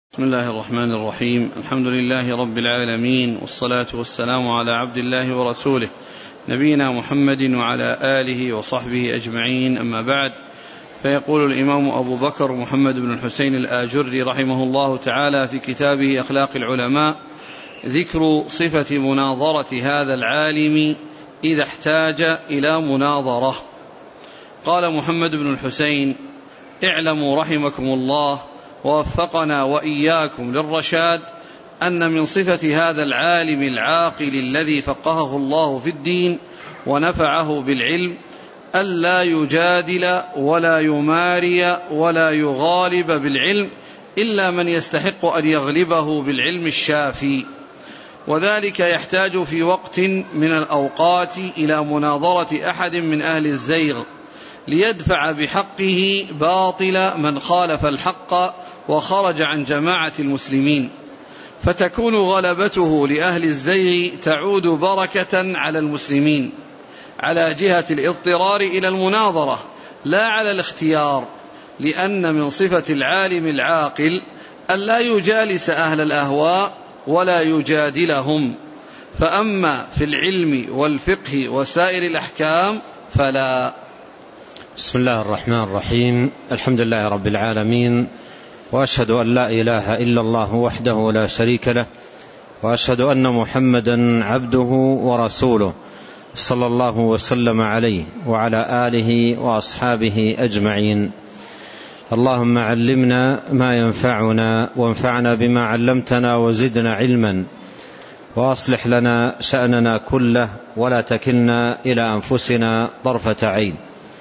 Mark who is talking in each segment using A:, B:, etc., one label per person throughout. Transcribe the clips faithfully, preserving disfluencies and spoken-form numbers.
A: بسم الله الرحمن الرحيم. الحمد لله رب العالمين، والصلاة والسلام على عبد الله ورسوله نبينا محمد وعلى آله وصحبه أجمعين، أما بعد. فيقول الإمام أبو بكر محمد بن الحسين الآجري رحمه الله تعالى في كتابه أخلاق العلماء: ذكر صفة مناظرة هذا العالم إذا احتاج إلى مناظرة. قال محمد بن الحسين: اعلموا رحمكم الله ووفقنا وإياكم للرشاد أن من صفة هذا العالم العاقل الذي فقهه الله في الدين ونفعه بالعلم ألا يجادل ولا يماري ولا يغالب بالعلم إلا من يستحق أن يغلبه بالعلم الشافي، وذلك يحتاج في وقت من الأوقات إلى مناظرة أحد من أهل الزيغ ليدفع بحقه باطل من خالف الحق وخرج عن جماعة المسلمين، فتكون غلبته لأهل الزيغ تعود بركة على المسلمين على جهة الاضطرار إلى المناظرة لا على الاختيار، لأن من صفة العالم العاقل ألا يجالس أهل الأهواء ولا يجادلهم، فأما في العلم والفقه وسائر الأحكام فلا.
B: بسم الله الرحمن الرحيم. الحمد لله رب العالمين، وأشهد أن لا إله إلا الله وحده لا شريك له، وأشهد أن محمدا عبده ورسوله صلى الله وسلم عليه وعلى آله وأصحابه أجمعين. اللهم علمنا ما ينفعنا وانفعنا بما علمتنا وزدنا علما، وأصلح لنا شأننا كله ولا تكلنا إلى أنفسنا طرفة عين.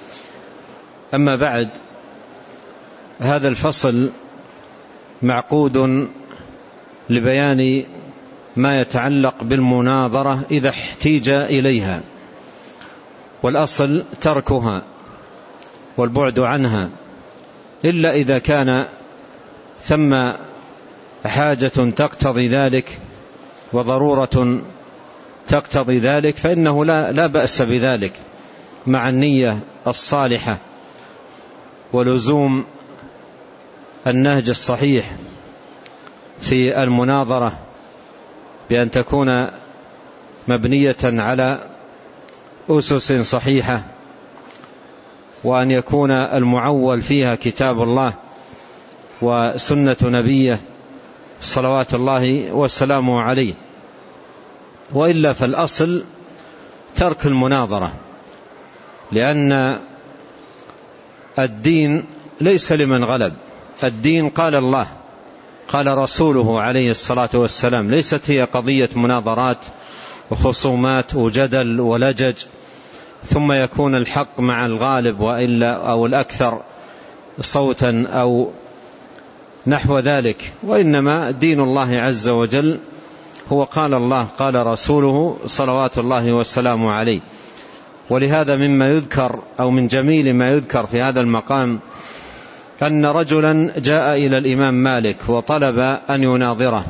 B: أما بعد، هذا الفصل معقود لبيان ما يتعلق بالمناظرة إذا احتيج إليها، والأصل تركها والبعد عنها، إلا إذا كان ثم حاجة تقتضي ذلك وضرورة تقتضي ذلك فإنه لا, لا بأس بذلك مع النية الصالحة ولزوم النهج الصحيح في المناظرة، بأن تكون مبنية على أسس صحيحة، وأن يكون المعول فيها كتاب الله وسنة نبيه صلوات الله وسلامه عليه، وإلا فالأصل ترك المناظرة، لأن الدين ليس لمن غلب. الدين قال الله قال رسوله عليه الصلاة والسلام، ليست هي قضية مناظرات وخصومات وجدل ولجج ثم يكون الحق مع الغالب وإلا أو الأكثر صوتا أو نحو ذلك، وإنما دين الله عز وجل هو قال الله قال رسوله صلوات الله وسلامه عليه. ولهذا مما يذكر أو من جميل ما يذكر في هذا المقام أن رجلا جاء إلى الإمام مالك وطلب أن يناظره،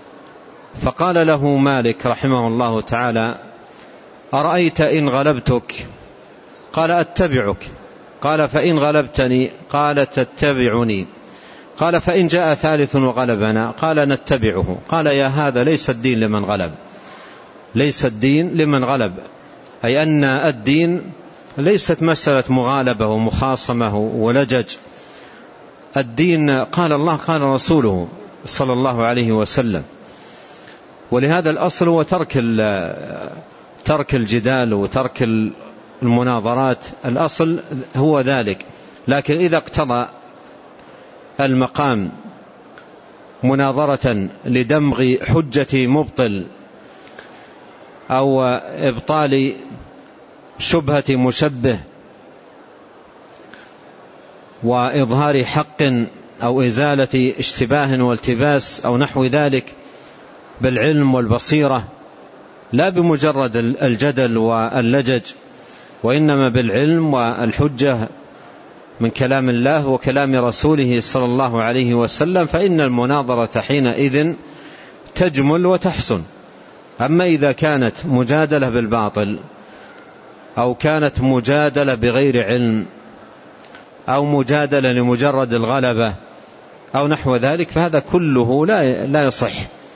B: فقال له مالك رحمه الله تعالى: أرأيت إن غلبتك؟ قال: أتبعك. قال: فإن غلبتني؟ قال: تتبعني. قال: فإن جاء ثالث وغلبنا؟ قال: نتبعه. قال: يا هذا ليس الدين لمن غلب، ليس الدين لمن غلب، أي أن الدين ليست مسألة مغالبة ومخاصمة ولجج. الدين قال الله قال رسوله صلى الله عليه وسلم، ولهذا الأصل هو ترك ترك الجدال وترك المناظرات، الأصل هو ذلك. لكن إذا اقتضى المقام مناظرة لدمغ حجة مبطل أو إبطال شبهة مشبه وإظهار حق أو إزالة اشتباه والتباس أو نحو ذلك بالعلم والبصيرة، لا بمجرد الجدل واللجج، وإنما بالعلم والحجة من كلام الله وكلام رسوله صلى الله عليه وسلم، فإن المناظرة حينئذ تجمل وتحسن. أما إذا كانت مجادلة بالباطل أو كانت مجادلة بغير علم أو مجادلة لمجرد الغلبة أو نحو ذلك، فهذا كله لا لا يصح.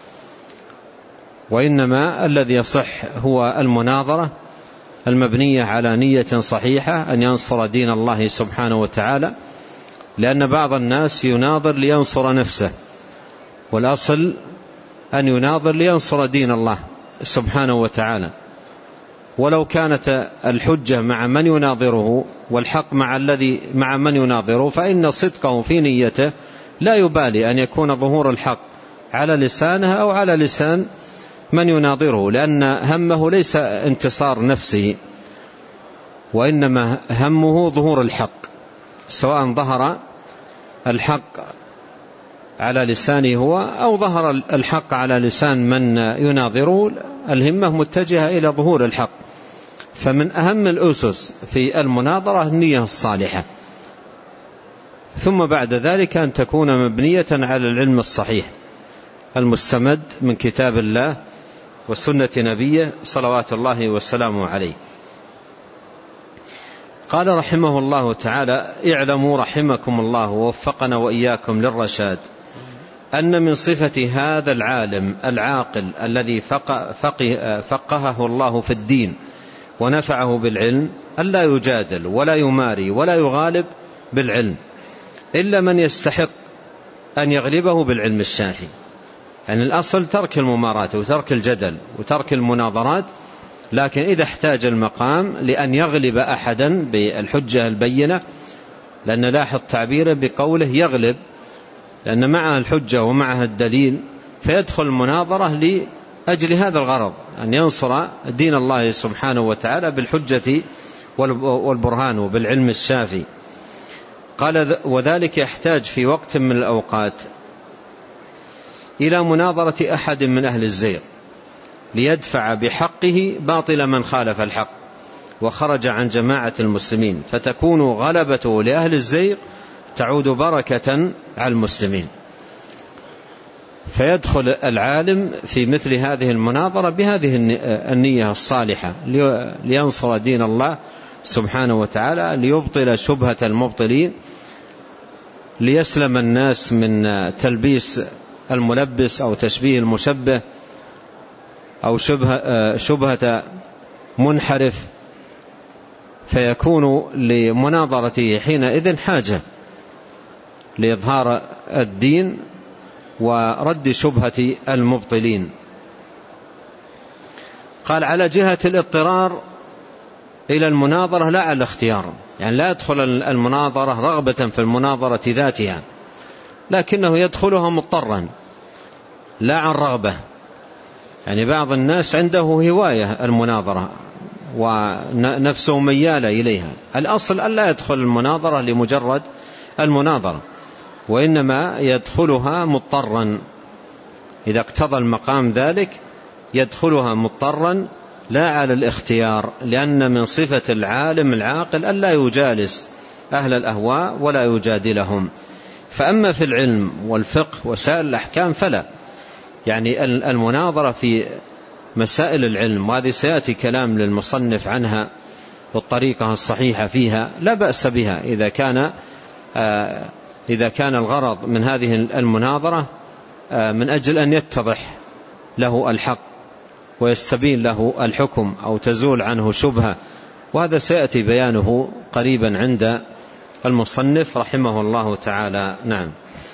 B: وإنما الذي يصح هو المناظرة المبنية على نية صحيحة أن ينصر دين الله سبحانه وتعالى، لأن بعض الناس يناظر لينصر نفسه، والأصل أن يناظر لينصر دين الله سبحانه وتعالى. ولو كانت الحجة مع من يناظره والحق مع الذي مع من يناظره، فإن صدقه في نيته لا يبالي أن يكون ظهور الحق على لسانه أو على لسان من يناظره، لأن همه ليس انتصار نفسه، وإنما همه ظهور الحق، سواء ظهر الحق على لسانه هو أو ظهر الحق على لسان من يناظره، الهمة متجهة إلى ظهور الحق. فمن أهم الأسس في المناظرة النية الصالحة، ثم بعد ذلك أن تكون مبنية على العلم الصحيح المستمد من كتاب الله وسنة نبيه صلوات الله وسلامه عليه. قال رحمه الله تعالى: اعلموا رحمكم الله ووفقنا وإياكم للرشاد أن من صفة هذا العالم العاقل الذي فقه فقهه الله في الدين ونفعه بالعلم ألا يجادل ولا يماري ولا يغالب بالعلم إلا من يستحق أن يغلبه بالعلم الشافي. يعني الأصل ترك الممارات وترك الجدل وترك المناظرات، لكن إذا احتاج المقام لأن يغلب أحدا بالحجة البينة، لأن لاحظ تعبيره بقوله يغلب، لأن معها الحجة ومعها الدليل، فيدخل المناظرة لأجل هذا الغرض، أن ينصر دين الله سبحانه وتعالى بالحجة والبرهان وبالعلم الشافي. قال: وذلك يحتاج في وقت من الأوقات إلى مناظرة أحد من أهل الزيغ ليدفع بحقه باطل من خالف الحق وخرج عن جماعة المسلمين، فتكون غلبته لأهل الزيغ تعود بركة على المسلمين. فيدخل العالم في مثل هذه المناظرة بهذه النية الصالحة لينصر دين الله سبحانه وتعالى، ليبطل شبهة المبطلين، ليسلم الناس من تلبيس الملبس أو تشبيه المشبه أو شبهة, شبهة منحرف، فيكون لمناظرته حينئذ حاجة لإظهار الدين ورد شبهة المبطلين. قال: على جهة الاضطرار إلى المناظرة لا على الاختيار، يعني لا يدخل المناظرة رغبة في المناظرة ذاتها، لكنه يدخلها مضطرا لا عن رغبة. يعني بعض الناس عنده هواية المناظرة ونفسه ميالة إليها، الأصل ألا يدخل المناظرة لمجرد المناظرة، وإنما يدخلها مضطرا إذا اقتضى المقام ذلك، يدخلها مضطرا لا على الاختيار، لأن من صفة العالم العاقل ألا يجالس أهل الأهواء ولا يجادلهم. فأما في العلم والفقه وسائل الأحكام فلا، يعني المناظرة في مسائل العلم، وهذه سيأتي كلام للمصنف عنها والطريقة الصحيحة فيها، لا بأس بها إذا كان إذا كان الغرض من هذه المناظرة من أجل أن يتضح له الحق ويستبين له الحكم أو تزول عنه شبهة، وهذا سيأتي بيانه قريبا عند المصنف رحمه الله تعالى. نعم.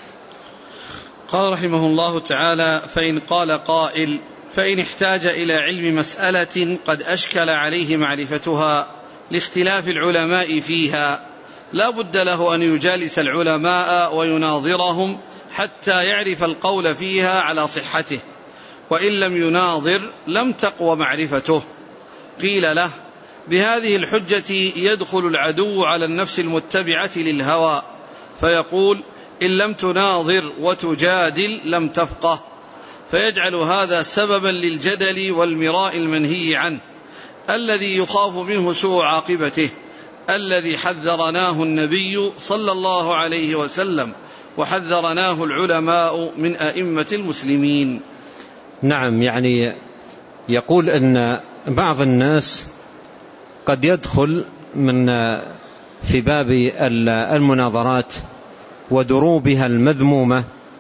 A: قال رحمه الله تعالى: فإن قال قائل: فإن احتاج إلى علم مسألة قد أشكل عليه معرفتها لاختلاف العلماء فيها، لا بد له أن يجالس العلماء ويناظرهم حتى يعرف القول فيها على صحته، وإن لم يناظر لم تقوى معرفته. قيل له: بهذه الحجة يدخل العدو على النفس المتبعة للهوى، فيقول: إن لم تناظر وتجادل لم تفقه، فيجعل هذا سببا للجدل والمراء المنهي عنه الذي يخاف منه سوء عاقبته، الذي حذرناه النبي صلى الله عليه وسلم وحذرناه العلماء من أئمة المسلمين.
B: نعم، يعني يقول أن بعض الناس قد يدخل من في باب المناظرات ودروبها المذمومة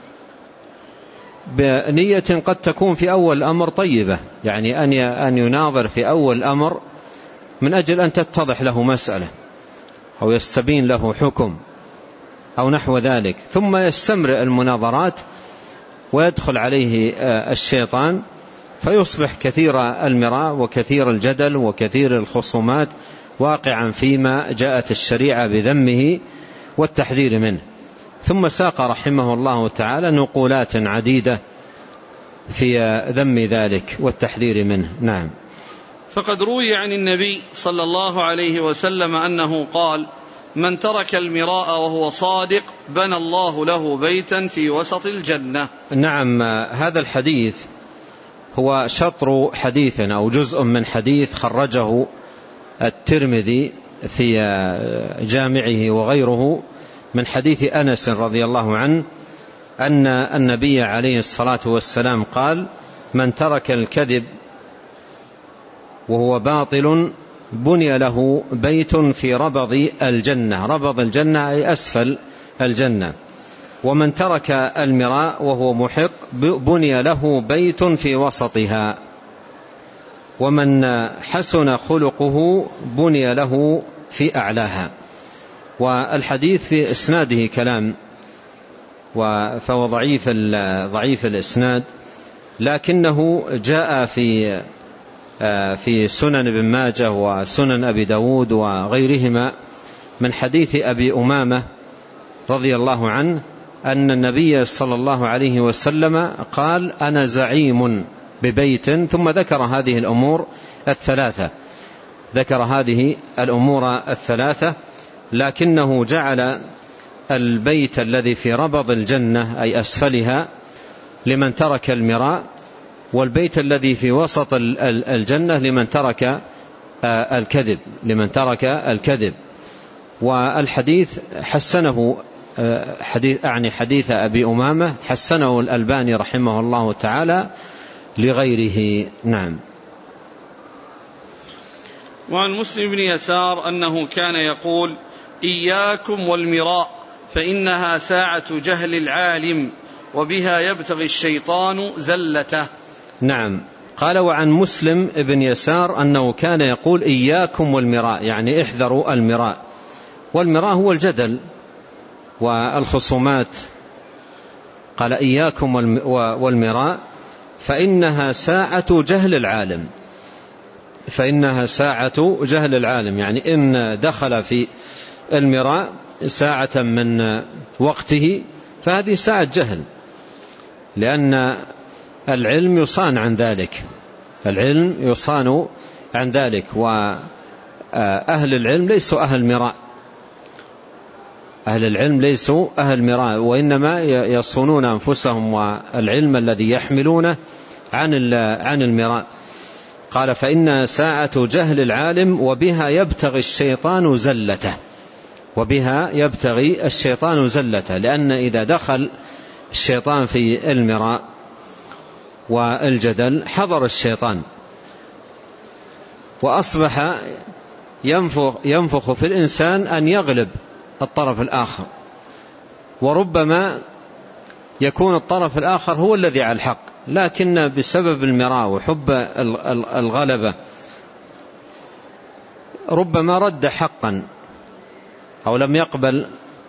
B: بنية قد تكون في أول الأمر طيبة، يعني أن يناظر في أول الأمر من أجل أن تتضح له مسألة أو يستبين له حكم أو نحو ذلك، ثم يستمر المناظرات ويدخل عليه الشيطان فيصبح كثير المراء وكثير الجدل وكثير الخصومات واقعا فيما جاءت الشريعة بذمه والتحذير منه. ثم ساق رحمه الله تعالى نقولات عديدة في ذم ذلك والتحذير منه. نعم.
A: فقد روي عن النبي صلى الله عليه وسلم أنه قال: من ترك المراء وهو صادق بنى الله له بيتا في وسط الجنة.
B: نعم، هذا الحديث هو شطر حديث أو جزء من حديث خرجه الترمذي في جامعه وغيره من حديث أنس رضي الله عنه أن النبي عليه الصلاة والسلام قال: من ترك الكذب وهو باطل بني له بيت في ربض الجنة. ربض الجنة أي أسفل الجنة. ومن ترك المراء وهو محق بني له بيت في وسطها. ومن حسن خلقه بني له في أعلاها. والحديث في إسناده كلام فهو ضعيف ضعيف الإسناد، لكنه جاء في في سنن ابن ماجه وسنن أبي داود وغيرهما من حديث أبي أمامة رضي الله عنه أن النبي صلى الله عليه وسلم قال: أنا زعيم ببيت، ثم ذكر هذه الأمور الثلاثة ذكر هذه الأمور الثلاثة لكنه جعل البيت الذي في ربض الجنة أي أسفلها لمن ترك المراء، والبيت الذي في وسط الجنة لمن ترك الكذب لمن ترك الكذب. والحديث حسنه حديث يعني حديث أبي أمامة حسنه الألباني رحمه الله تعالى لغيره. نعم.
A: وعن مسلم بن يسار أنه كان يقول: إياكم والمراء فإنها ساعة جهل العالم وبها يبتغي الشيطان زلته.
B: نعم. قال: وعن مسلم بن يسار أنه كان يقول: إياكم والمراء، يعني احذروا المراء. والمراء هو الجدل والخصومات. قال: إياكم والمراء فإنها ساعة جهل العالم فإنها ساعة جهل العالم يعني إن دخل في المراء ساعة من وقته فهذه ساعة جهل، لأن العلم يصان عن ذلك العلم يصان عن ذلك وأهل العلم ليسوا أهل مراء أهل العلم ليسوا أهل مراء وإنما يصونون أنفسهم والعلم الذي يحملونه عن عن المراء. قال: فإن ساعة جهل العالم وبها يبتغي الشيطان زلته وبها يبتغي الشيطان زلته لأن إذا دخل الشيطان في المراء والجدل حضر الشيطان وأصبح ينفخ, ينفخ في الإنسان أن يغلب الطرف الآخر، وربما يكون الطرف الآخر هو الذي على الحق، لكن بسبب المراء وحب الغلبة ربما رد حقا أو لم يقبل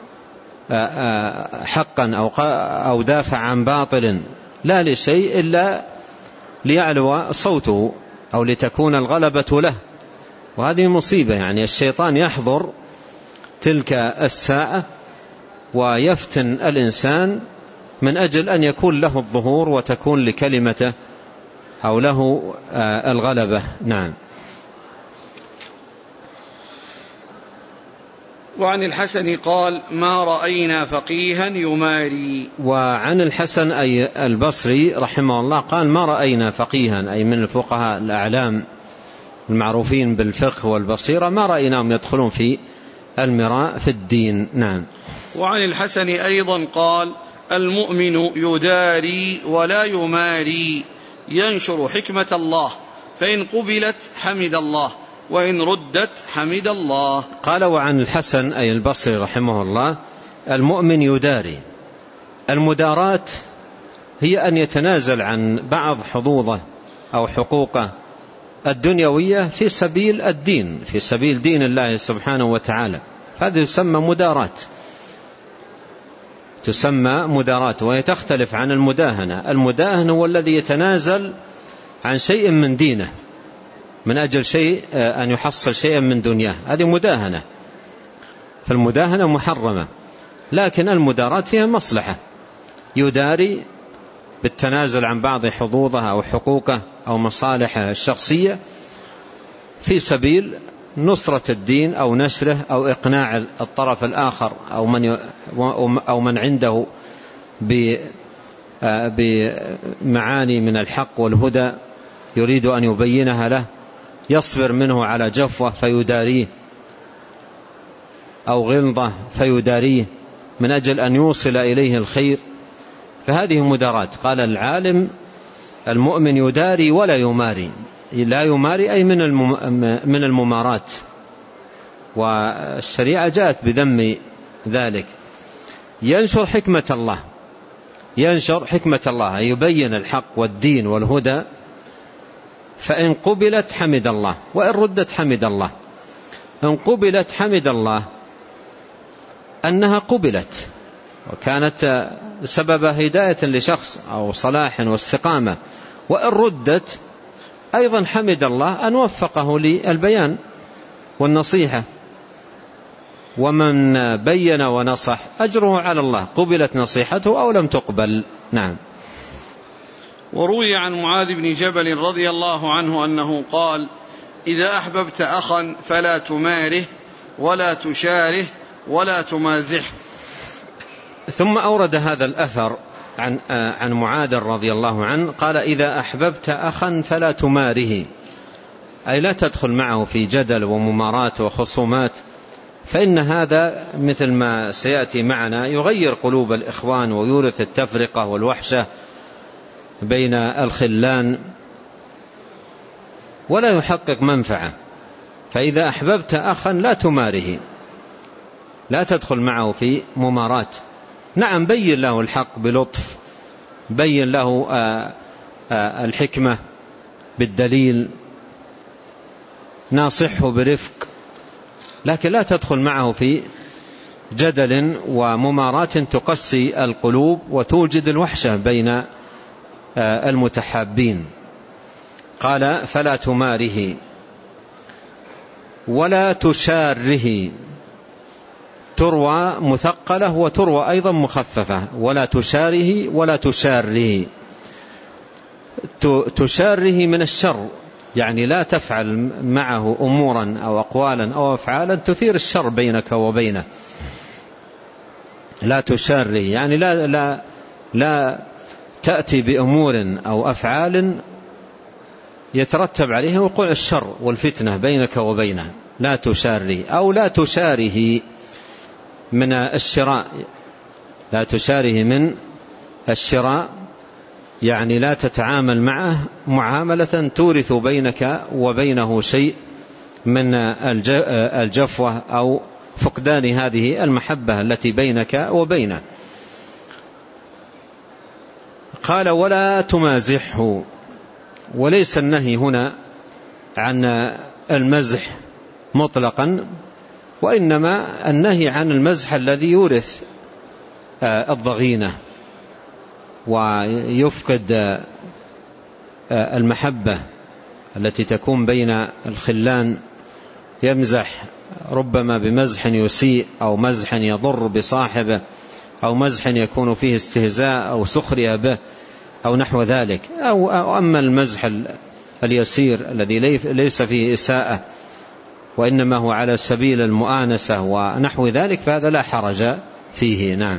B: حقا أو دافع عن باطل لا لشيء إلا ليعلو صوته أو لتكون الغلبة له. وهذه مصيبة، يعني الشيطان يحضر تلك الساعة ويفتن الإنسان من أجل أن يكون له الظهور وتكون لكلمته أو له الغلبة. نعم.
A: وعن الحسن قال: ما رأينا فقيها يماري.
B: وعن الحسن أي البصري رحمه الله قال: ما رأينا فقيها، أي من الفقهاء الأعلام المعروفين بالفقه والبصيرة، ما رأيناهم يدخلون في المراء في الدين. نعم.
A: وعن الحسن أيضا قال: المؤمن يداري ولا يماري، ينشر حكمة الله، فإن قبلت حمد الله وإن ردت حمد الله.
B: قال: وعن الحسن أي البصري رحمه الله المؤمن يداري. المداراة هي أن يتنازل عن بعض حظوظه أو حقوقه الدنيوية في سبيل الدين، في سبيل دين الله سبحانه وتعالى. هذا يسمى مداراة، تسمى مداراة، وهي تختلف عن المداهنة. المداهن هو الذي يتنازل عن شيء من دينه من أجل شيء أن يحصل شيئا من دنياه، هذه مداهنة، فالمداهنة محرمة. لكن المداراة فيها مصلحة، يداري بالتنازل عن بعض حظوظه أو حقوقه أو مصالحه الشخصية في سبيل نصرة الدين أو نشره أو إقناع الطرف الآخر أو من أو من عنده بمعاني من الحق والهدى يريد أن يبينها له، يصبر منه على جفوة فيداريه أو غلظة فيداريه من أجل أن يوصل إليه الخير، فهذه مدارات. قال العالم المؤمن يداري ولا يماري. لا يماري أي من من الممارات، والشريعة جاءت بذم ذلك. ينشر حكمة الله، ينشر حكمة الله، يبين الحق والدين والهدى، فإن قبلت حمد الله وإن ردت حمد الله. إن قبلت حمد الله أنها قبلت وكانت سبب هداية لشخص أو صلاح واستقامة، وإن ردت أيضا حمد الله أن وفقه للبيان والنصيحة. ومن بين ونصح أجره على الله، قبلت نصيحته أو لم تقبل. نعم.
A: وروي عن معاذ بن جبل رضي الله عنه أنه قال: إذا أحببت أخا فلا تماره ولا تشاره ولا تمازحه.
B: ثم أورد هذا الأثر عن عن معاذ رضي الله عنه قال: إذا أحببت أخا فلا تماره، أي لا تدخل معه في جدل وممارات وخصومات، فإن هذا مثل ما سيأتي معنا يغير قلوب الإخوان ويورث التفرقة والوحشة بين الخلان ولا يحقق منفعة. فإذا أحببت أخا لا تماره، لا تدخل معه في ممارات. نعم، بين له الحق بلطف، بين له الحكمة بالدليل، ناصحه برفق، لكن لا تدخل معه في جدل وممارات تقسي القلوب وتوجد الوحشة بين المتحابين. قال: فلا تماره ولا تشاره. تروى مثقلة وتروى أيضا مخففة، ولا تشاره ولا تشاره. تشاره من الشر، يعني لا تفعل معه أمورا أو أقوالا أو أفعالا تثير الشر بينك وبينه. لا تشاره يعني لا, لا, لا تأتي بأمور أو أفعال يترتب عليها وقوع الشر والفتنة بينك وبينه. لا تشاره. أو لا تشاره من الشراء، لا تشاره من الشراء يعني لا تتعامل معه معاملة تورث بينك وبينه شيء من الجفوة أو فقدان هذه المحبة التي بينك وبينه. قال: ولا تمازحه. وليس النهي هنا عن المزح مطلقا، وإنما النهي عن المزح الذي يورث الضغينة ويفقد المحبة التي تكون بين الخلان. يمزح ربما بمزح يسيء أو مزح يضر بصاحبه أو مزح يكون فيه استهزاء أو سخرية به أو نحو ذلك. أو, أو أما المزح اليسير الذي ليس فيه إساءة وإنما هو على سبيل المؤانسة ونحو ذلك فهذا لا حرج فيه. نعم.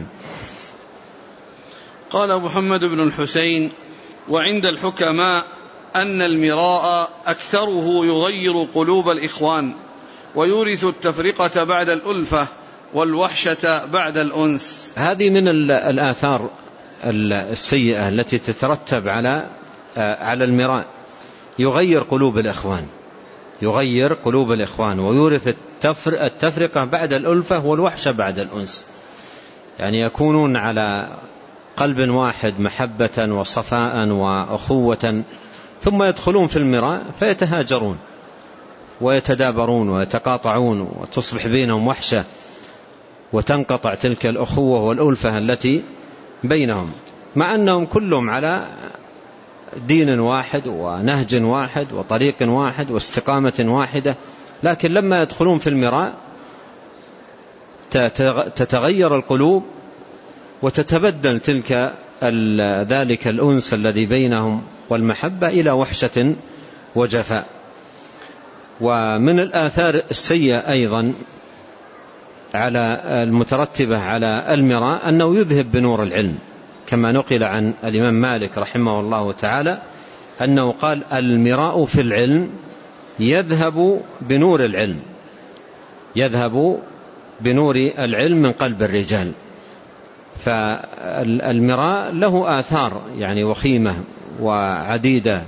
A: قال محمد بن الحسين: وعند الحكماء أن المراء أكثره يغير قلوب الإخوان ويورث التفرقة بعد الألفة والوحشة بعد الأنس.
B: هذه من الآثار السيئة التي تترتب على على المراء، يغير قلوب الإخوان، يغير قلوب الإخوان ويورث التفرقة بعد الألفة والوحشة بعد الأنس. يعني يكونون على قلب واحد محبة وصفاء وأخوة، ثم يدخلون في المراء فيتهاجرون ويتدابرون ويتقاطعون وتصبح بينهم وحشة وتنقطع تلك الأخوة والألفة التي بينهم، مع أنهم كلهم على دين واحد ونهج واحد وطريق واحد واستقامة واحدة، لكن لما يدخلون في المراء تتغير القلوب وتتبدل تلك ذلك الأنس الذي بينهم والمحبة إلى وحشة وجفاء. ومن الآثار السيئة أيضا على المترتبة على المراء أنه يذهب بنور العلم، كما نقل عن الإمام مالك رحمه الله تعالى أنه قال: المراء في العلم يذهب بنور العلم، يذهب بنور العلم من قلب الرجال. فالمراء له آثار يعني وخيمة وعديدة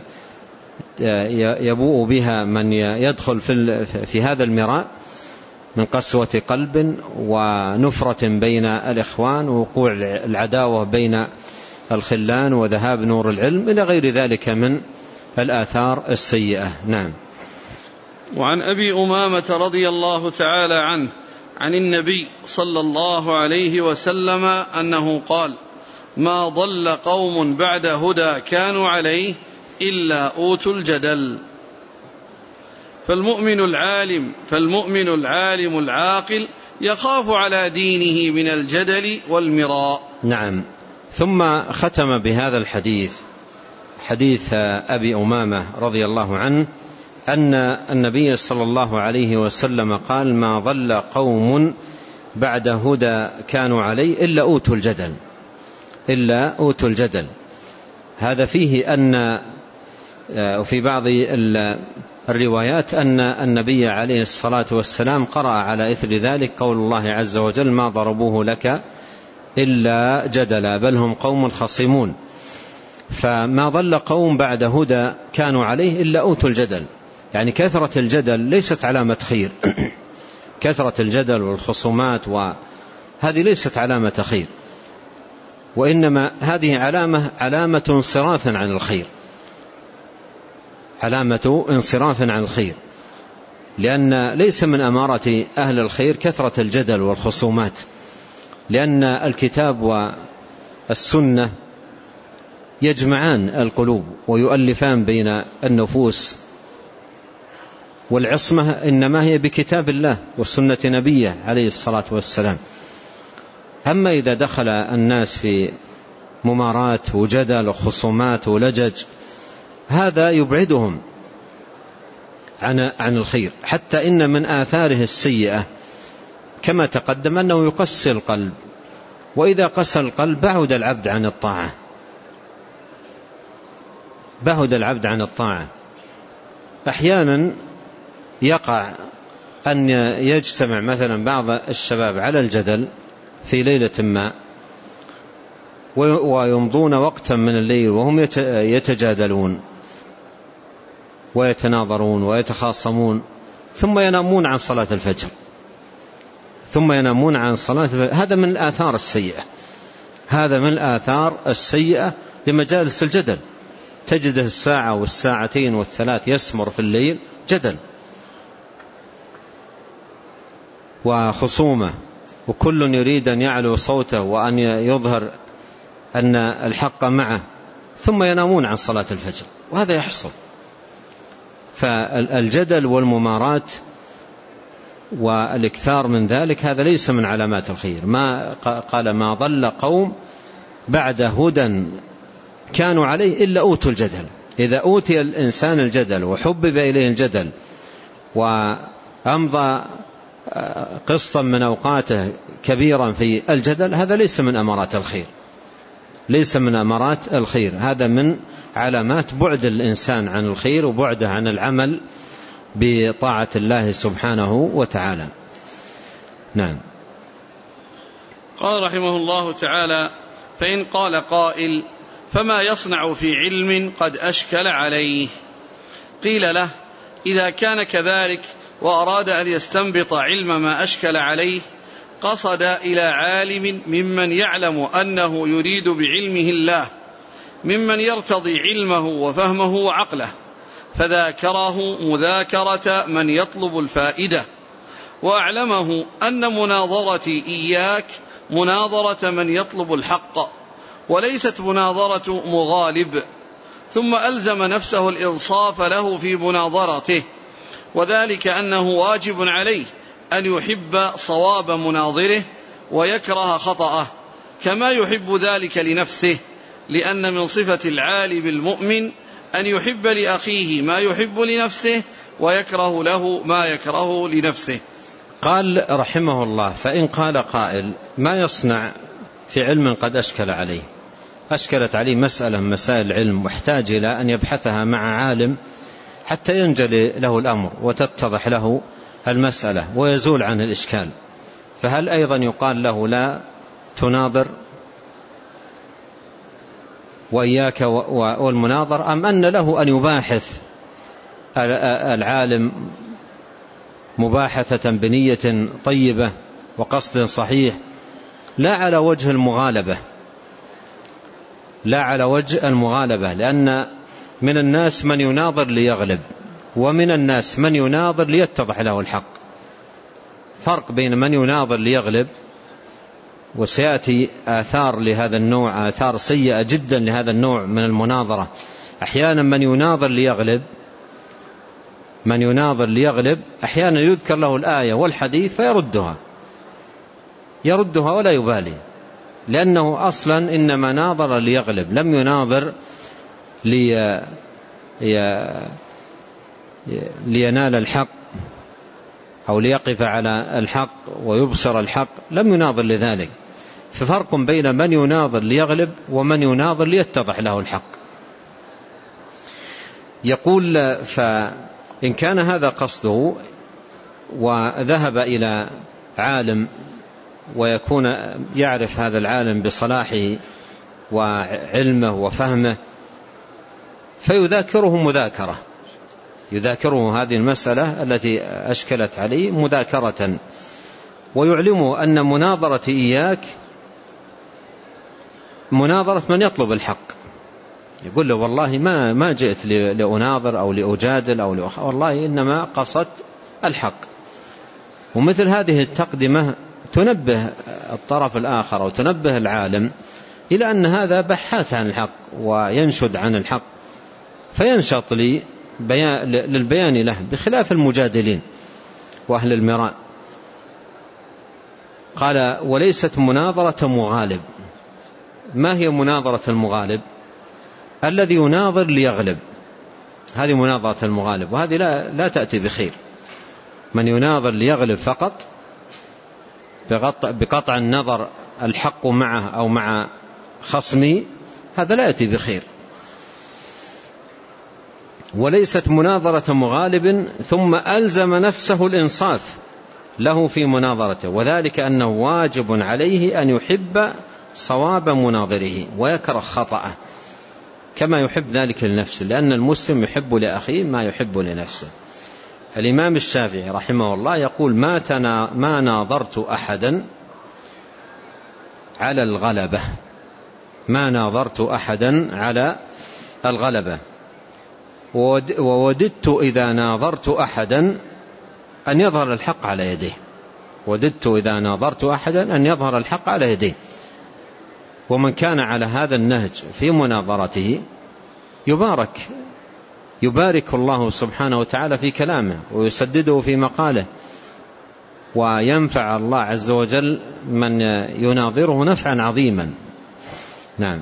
B: يبوء بها من يدخل في هذا المراء من قسوة قلب ونفرة بين الإخوان ووقوع العداوة بين الخلان وذهاب نور العلم إلى غير ذلك من الآثار السيئة. نعم.
A: وعن أبي أمامة رضي الله تعالى عنه عن النبي صلى الله عليه وسلم أنه قال: ما ضل قوم بعد هدى كانوا عليه إلا أوتوا الجدل. فالمؤمن العالم فالمؤمن العالم العاقل يخاف على دينه من الجدل والمراء.
B: نعم. ثم ختم بهذا الحديث، حديث أبي أمامة رضي الله عنه، أن النبي صلى الله عليه وسلم قال: ما ضل قوم بعد هدى كانوا عليه إلا أوتوا الجدل إلا أوتوا الجدل. هذا فيه أن وفي بعض الروايات أن النبي عليه الصلاة والسلام قرأ على إثر ذلك قول الله عز وجل: ما ضربوه لك إلا جدلا بل هم قوم خصمون. فما ضل قوم بعد هدى كانوا عليه إلا أوتوا الجدل، يعني كثرة الجدل ليست علامة خير كثرة الجدل والخصومات وهذه ليست علامة خير، وإنما هذه علامة علامة انصراف عن الخير علامة انصراف عن الخير لأن ليس من أمارة أهل الخير كثرة الجدل والخصومات، لأن الكتاب والسنة يجمعان القلوب ويؤلفان بين النفوس، والعصمة إنما هي بكتاب الله وسنة نبيه عليه الصلاة والسلام. أما إذا دخل الناس في ممارات وجدل وخصومات ولجج هذا يبعدهم عن عن الخير، حتى إن من آثاره السيئة كما تقدم أنه يقسي القلب، وإذا قسى القلب بعد العبد عن الطاعة بعد العبد عن الطاعة. أحيانا يقع أن يجتمع مثلا بعض الشباب على الجدل في ليلة ما ويمضون وقتا من الليل وهم يتجادلون ويتناظرون ويتخاصمون، ثم ينامون عن صلاة الفجر ثم ينامون عن صلاة الفجر. هذا من الآثار السيئة هذا من الآثار السيئة لمجالس الجدل. تجده الساعة والساعتين والثلاث يسمر في الليل جدل وخصومة، وكل يريد أن يعلو صوته وأن يظهر أن الحق معه، ثم ينامون عن صلاة الفجر، وهذا يحصل. فالجدل والممارات والإكثار من ذلك هذا ليس من علامات الخير. ما قال: ما ضل قوم بعد هدى كانوا عليه إلا أوتوا الجدل. إذا أوتي الإنسان الجدل وحبب إليه الجدل وأمضى قسطا من أوقاته كبيرا في الجدل، هذا ليس من أمارات الخير ليس من أمارات الخير هذا من علامات بعد الإنسان عن الخير وبعده عن العمل بطاعة الله سبحانه وتعالى. نعم.
A: قال رحمه الله تعالى: فإن قال قائل: فما يصنع في علم قد أشكل عليه؟ قيل له: إذا كان كذلك وأراد أن يستنبط علم ما أشكل عليه قصد إلى عالم ممن يعلم أنه يريد بعلمه الله، ممن يرتضي علمه وفهمه وعقله، فذاكره مذاكرة من يطلب الفائدة، وأعلمه أن مناظرتي إياك مناظرة من يطلب الحق وليست مناظرة مغالب، ثم ألزم نفسه الإنصاف له في مناظرته، وذلك أنه واجب عليه أن يحب صواب مناظره ويكره خطأه كما يحب ذلك لنفسه، لأن من صفة العالم المؤمن أن يحب لأخيه ما يحب لنفسه ويكره له ما يكره لنفسه.
B: قال رحمه الله: فإن قال قائل: ما يصنع في علم قد أشكل عليه، أشكلت عليه مسألة من مسائل العلم واحتاج إلى أن يبحثها مع عالم حتى ينجلي له الأمر وتتضح له المسألة ويزول عن الإشكال، فهل أيضا يقال له لا تناظر وإياك والمناظر، أم أن له أن يباحث العالم مباحثة بنية طيبة وقصد صحيح لا على وجه المغالبة، لا على وجه المغالبة، لأن من الناس من يناظر ليغلب، ومن الناس من يناظر ليتضح له الحق. فرق بين من يناظر ليغلب، وسيأتي آثار لهذا النوع، آثار سيئة جدا لهذا النوع من المناظرة. أحيانا من يناظر ليغلب من يناظر ليغلب أحيانا يذكر له الآية والحديث فيردها يردها ولا يبالي، لأنه أصلا إنما ناظر ليغلب، لم يناظر لي لينال الحق أو ليقف على الحق ويبصر الحق، لم يناظر لذلك. ففرق بين من يناظر ليغلب ومن يناظر ليتضح له الحق. يقول: فإن كان هذا قصده وذهب إلى عالم ويكون يعرف هذا العالم بصلاحه وعلمه وفهمه فيذاكره مذاكرة، يذاكره هذه المسألة التي أشكلت عليه مذاكرة، ويعلمه أن مناظرة إياك مناظرة من يطلب الحق. يقول له: والله ما ما جئت لأناظر أو لأجادل أو لأخ... والله إنما قصدت الحق. ومثل هذه التقدمة تنبه الطرف الآخر أو تنبه العالم إلى أن هذا بحث عن الحق وينشد عن الحق، فينشط لي بيان للبيان له، بخلاف المجادلين وأهل المراء. قال: وليست مناظرة مغالب. ما هي مناظرة المغالب؟ الذي يناظر ليغلب، هذه مناظرة المغالب، وهذه لا, لا تأتي بخير. من يناظر ليغلب فقط بقطع النظر الحق معه أو مع خصمه، هذا لا يأتي بخير. وليست مناظرة مغالب ثم ألزم نفسه الإنصاف له في مناظرته، وذلك أنه واجب عليه أن يحب صواب مناظره ويكره خطأه كما يحب ذلك لنفسه، لأن المسلم يحب لأخيه ما يحب لنفسه. الإمام الشافعي رحمه الله يقول: ما, تنا ما ناظرت أحدا على الغلبة ما ناظرت أحدا على الغلبة ووددت إذا ناظرت أحدا أن يظهر الحق على يديه وددت إذا ناظرت أحدا أن يظهر الحق على يديه. ومن كان على هذا النهج في مناظرته يبارك يبارك الله سبحانه وتعالى في كلامه ويسدده في مقاله، وينفع الله عز وجل من يناظره نفعا عظيما. نعم.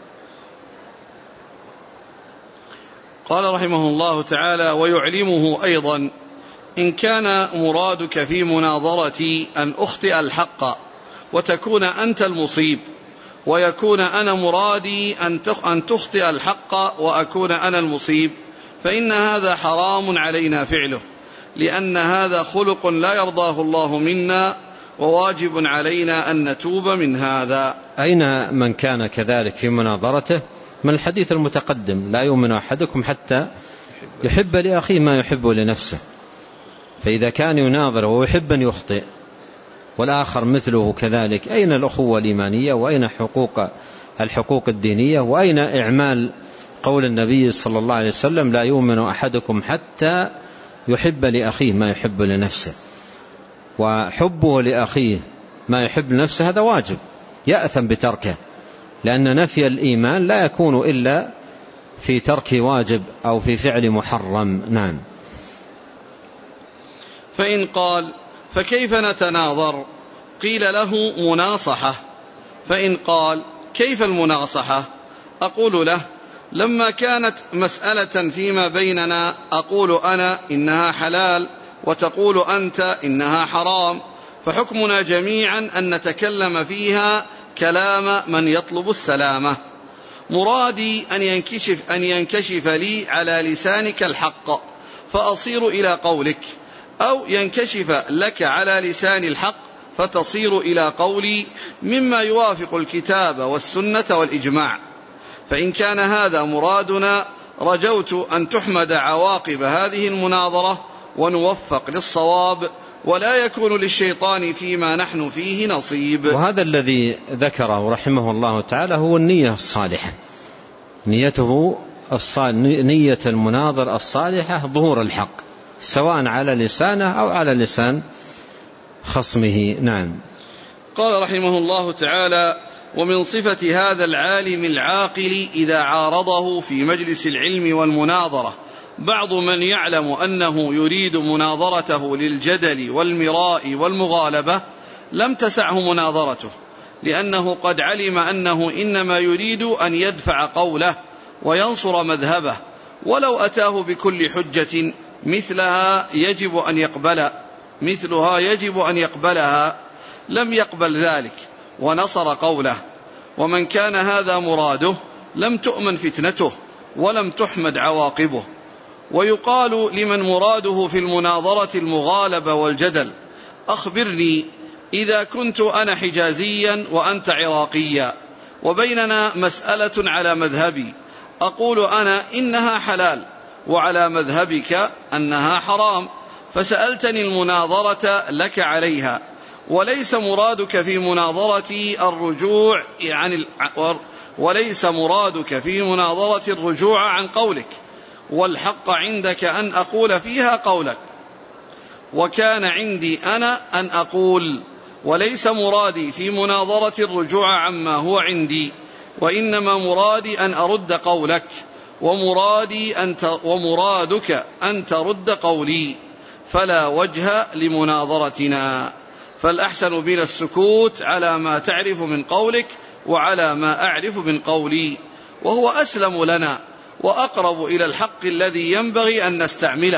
A: قال رحمه الله تعالى: ويعلمه أيضا: إن كان مرادك في مناظرتي أن أخطئ الحق وتكون أنت المصيب، ويكون أنا مرادي أن تخطئ الحق وأكون أنا المصيب، فإن هذا حرام علينا فعله، لأن هذا خلق لا يرضاه الله منا، وواجب علينا أن نتوب من هذا.
B: أين من كان كذلك في مناظرته؟ من الحديث المتقدم: لا يؤمن أحدكم حتى يحب لأخيه ما يحب لنفسه. فإذا كان يناظر ويحب أن يخطئ والآخر مثله كذلك. أين الأخوة الإيمانية؟ وأين حقوق الحقوق الدينية؟ وأين إعمال قول النبي صلى الله عليه وسلم لا يؤمن أحدكم حتى يحب لأخيه ما يحب لنفسه؟ وحبه لأخيه ما يحب لنفسه هذا واجب يأثم بتركه، لأن نفي الإيمان لا يكون إلا في ترك واجب أو في فعل محرم. نعم.
A: فإن قال فكيف نتناظر؟ قيل له مناصحة. فإن قال كيف المناصحة؟ أقول له لما كانت مسألة فيما بيننا أقول أنا إنها حلال وتقول أنت إنها حرام، فحكمنا جميعا أن نتكلم فيها كلام من يطلب السلامة. مرادي أن ينكشف, أن ينكشف لي على لسانك الحق فأصير إلى قولك، أو ينكشف لك على لسان الحق فتصير إلى قولي مما يوافق الكتاب والسنة والإجماع. فإن كان هذا مرادنا رجوت أن تحمد عواقب هذه المناظرة ونوفق للصواب، ولا يكون للشيطان فيما نحن فيه نصيب.
B: وهذا الذي ذكره رحمه الله تعالى هو النية الصالحة، نيته نية المناظر الصالحة ظهور الحق سواء على لسانه أو على لسان خصمه. نعم.
A: قال رحمه الله تعالى: ومن صفة هذا العالم العاقل إذا عارضه في مجلس العلم والمناظرة بعض من يعلم أنه يريد مناظرته للجدل والمراء والمغالبة لم تسعه مناظرته، لأنه قد علم أنه إنما يريد أن يدفع قوله وينصر مذهبه، ولو أتاه بكل حجة مثلها يجب أن يقبل مثلها يجب أن يقبلها لم يقبل ذلك ونصر قوله. ومن كان هذا مراده لم تؤمن فتنته ولم تحمد عواقبه. ويقال لمن مراده في المناظرة المغالبة والجدل: أخبرني إذا كنت أنا حجازيا وأنت عراقيا وبيننا مسألة على مذهبي، أقول أنا إنها حلال وعلى مذهبك أنها حرام، فسألتني المناظرة لك عليها، وليس مرادك في مناظرتي الرجوع عن ال... وليس مرادك في مناظرة الرجوع عن قولك، والحق عندك أن أقول فيها قولك، وكان عندي أنا أن أقول، وليس مرادي في مناظرة الرجوع عما هو عندي، وإنما مرادي أن أرد قولك، ومرادي أن ت... ومرادك أن ترد قولي، فلا وجه لمناظرتنا، فالأحسن بنا السكوت على ما تعرف من قولك وعلى ما أعرف من قولي، وهو أسلم لنا وأقرب إلى الحق الذي ينبغي أن نستعمله.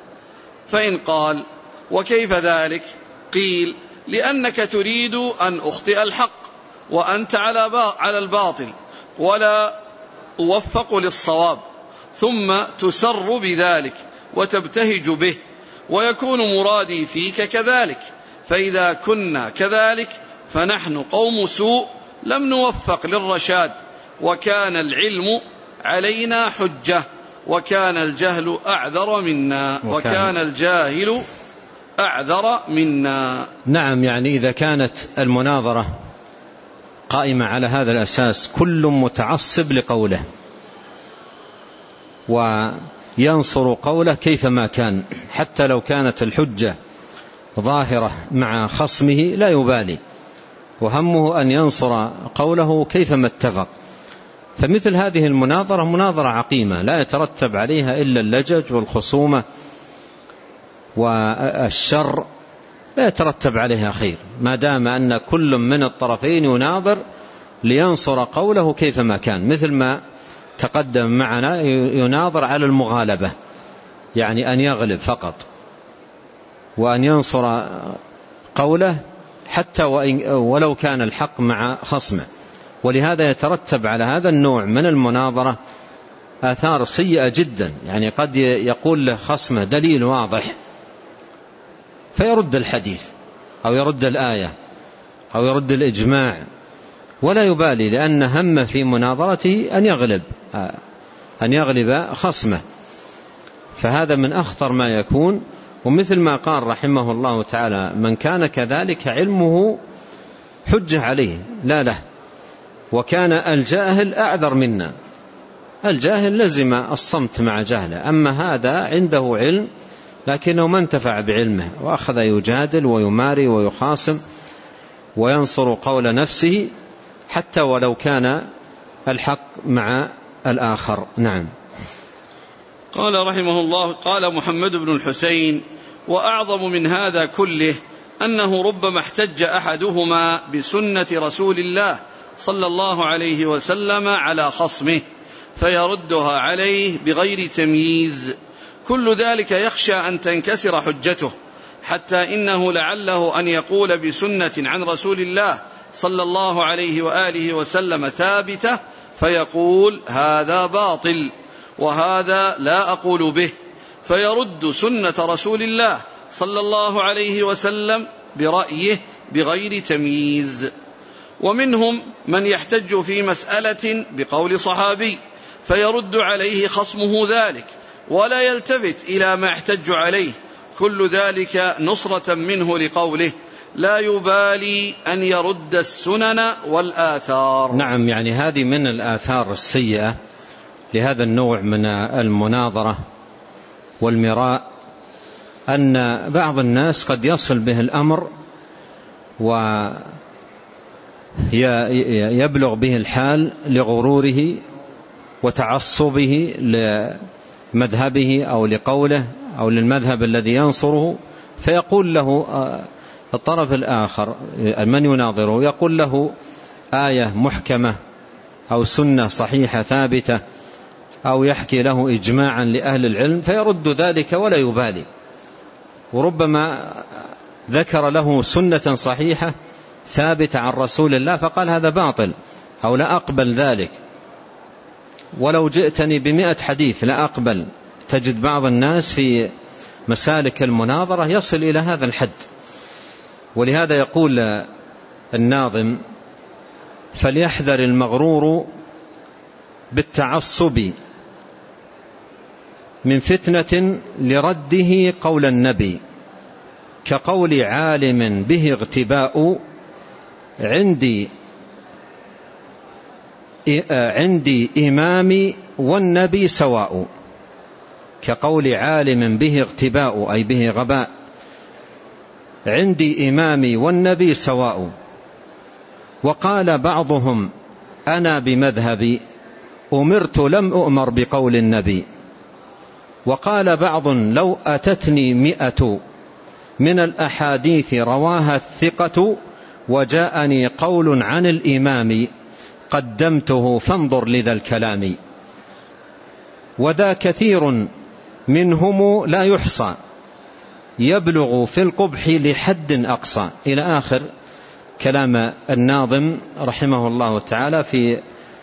A: فإن قال وكيف ذلك؟ قيل لأنك تريد أن أخطئ الحق وأنت على الباطل ولا أوفق للصواب، ثم تسر بذلك وتبتهج به، ويكون مرادي فيك كذلك، فإذا كنا كذلك فنحن قوم سوء لم نوفق للرشاد، وكان العلم علينا حجة، وكان الجهل أعذر منا وكان, وكان الجاهل أعذر منا.
B: نعم، يعني إذا كانت المناظرة قائمة على هذا الأساس كل متعصب لقوله وينصر قوله كيفما كان، حتى لو كانت الحجة ظاهرة مع خصمه لا يبالي، وهمه أن ينصر قوله كيفما اتفق، فمثل هذه المناظرة مناظرة عقيمة لا يترتب عليها إلا اللجج والخصومة والشر، لا يترتب عليها خير، ما دام أن كل من الطرفين يناظر لينصر قوله كيفما كان، مثل ما تقدم معنا يناظر على المغالبة، يعني أن يغلب فقط وأن ينصر قوله حتى ولو كان الحق مع خصمه. ولهذا يترتب على هذا النوع من المناظرة آثار سيئة جدا، يعني قد يقول له خصمه دليل واضح فيرد الحديث أو يرد الآية أو يرد الإجماع ولا يبالي، لأن هم في مناظرته أن يغلب أن يغلب خصمه، فهذا من أخطر ما يكون، ومثل ما قال رحمه الله تعالى: من كان كذلك علمه حجة عليه لا له، وكان الجاهل أعذر منا. الجاهل لزم الصمت مع جهله، أما هذا عنده علم لكنه ما انتفع بعلمه، وأخذ يجادل ويماري ويخاصم وينصر قول نفسه حتى ولو كان الحق مع الآخر. نعم.
A: قال رحمه الله: قال محمد بن الحسين: وأعظم من هذا كله أنه ربما احتج أحدهما بسنة رسول الله صلى الله عليه وسلم على خصمه فيردها عليه بغير تمييز، كل ذلك يخشى أن تنكسر حجته، حتى إنه لعله أن يقول بسنة عن رسول الله صلى الله عليه وآله وسلم ثابتة فيقول: هذا باطل وهذا لا أقول به، فيرد سنة رسول الله صلى الله عليه وسلم برأيه بغير تمييز. ومنهم من يحتج في مسألة بقول صحابي فيرد عليه خصمه ذلك ولا يلتفت إلى ما احتج عليه، كل ذلك نصرة منه لقوله: لا يبالي أن يرد السنن والآثار.
B: نعم، يعني هذه من الآثار السيئة لهذا النوع من المناظرة والمراء، أن بعض الناس قد يصل به الأمر ويبلغ به الحال لغروره وتعصبه لمذهبه أو لقوله أو للمذهب الذي ينصره، فيقول له الطرف الآخر من يناظره يقول له آية محكمة أو سنة صحيحة ثابتة أو يحكي له إجماعا لأهل العلم فيرد ذلك ولا يبالي، وربما ذكر له سنة صحيحة ثابتة عن رسول الله فقال: هذا باطل أو لا أقبل ذلك، ولو جئتني بمئة حديث لا أقبل. تجد بعض الناس في مسالك المناظرة يصل إلى هذا الحد. ولهذا يقول الناظم: فليحذر المغرور بالتعصب من فتنة لرده قول النبي، كقول عالم به اغتباء عندي عندي إمامي والنبي سواء. كقول عالم به اغتباء أي به غباء، عندي إمامي والنبي سواء. وقال بعضهم: أنا بمذهبي أمرت لم أؤمر بقول النبي. وقال بعض: لو أتتني مئة من الأحاديث رواها الثقة وجاءني قول عن الإمام قدمته فانظر لذا الكلام. وذا كثير منهم لا يحصى يبلغ في القبح لحد أقصى، إلى آخر كلام الناظم رحمه الله تعالى في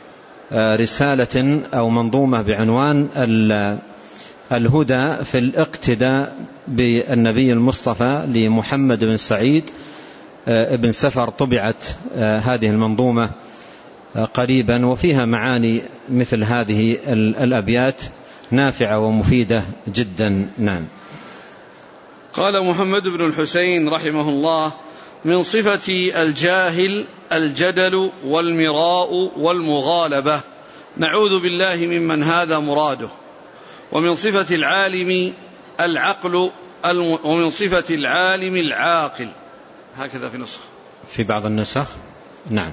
B: رسالة أو منظومة بعنوان الهدى في الاقتداء بالنبي المصطفى لمحمد بن سعيد ابن سفر. طبعت هذه المنظومة قريبا وفيها معاني مثل هذه الأبيات نافعة ومفيدة جدا. نعم.
A: قال محمد بن الحسين رحمه الله: من صفة الجاهل الجدل والمراء والمغالبة، نعوذ بالله ممن هذا مراده. ومن صفة العالم العقل، ومن صفة العالم العاقل، هكذا في نسخ،
B: في بعض النسخ. نعم.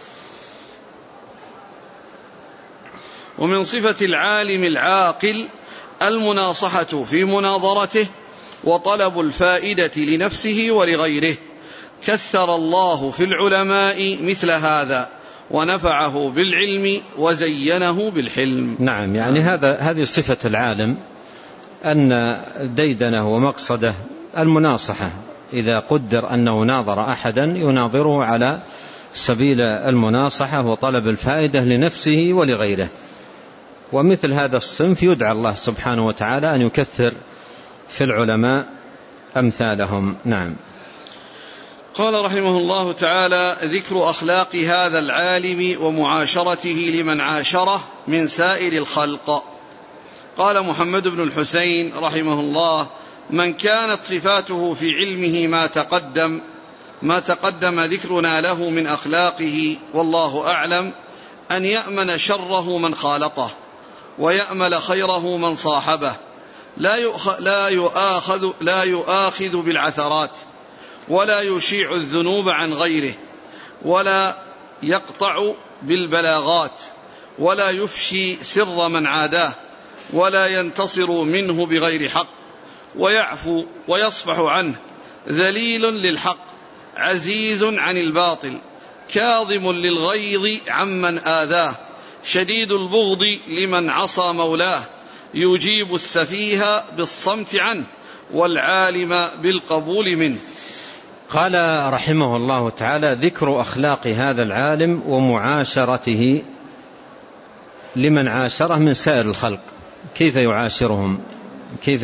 A: ومن صفة العالم العاقل المناصحة في مناظرته وطلب الفائدة لنفسه ولغيره، كثر الله في العلماء مثل هذا ونفعه بالعلم وزينه بالحلم.
B: نعم، يعني هذا هذه صفة العالم، أن ديدنه ومقصده المناصحة، إذا قدر أنه ناظر أحدا يناظره على سبيل المناصحة وطلب الفائدة لنفسه ولغيره. ومثل هذا الصنف يدعى الله سبحانه وتعالى أن يكثر في العلماء أمثالهم. نعم.
A: قال رحمه الله تعالى: ذكر أخلاق هذا العالم ومعاشرته لمن عاشره من سائر الخلق. قال محمد بن الحسين رحمه الله: من كانت صفاته في علمه ما تقدم ما تقدم ذكرنا له من أخلاقه والله أعلم أن يأمن شره من خالطه ويأمل خيره من صاحبه، لا لا يؤاخذ لا يؤاخذ بالعثرات ولا يشيع الذنوب عن غيره ولا يقطع بالبلاغات ولا يفشي سر من عاداه ولا ينتصر منه بغير حق، ويعفو ويصفح عنه، ذليل للحق عزيز عن الباطل، كاظم للغيظ عمن آذاه، شديد البغض لمن عصى مولاه، يجيب السفيه بالصمت عنه والعالم بالقبول منه.
B: قال رحمه الله تعالى: ذكر أخلاق هذا العالم ومعاشرته لمن عاشره من سائر الخلق، كيف يعاشرهم، كيف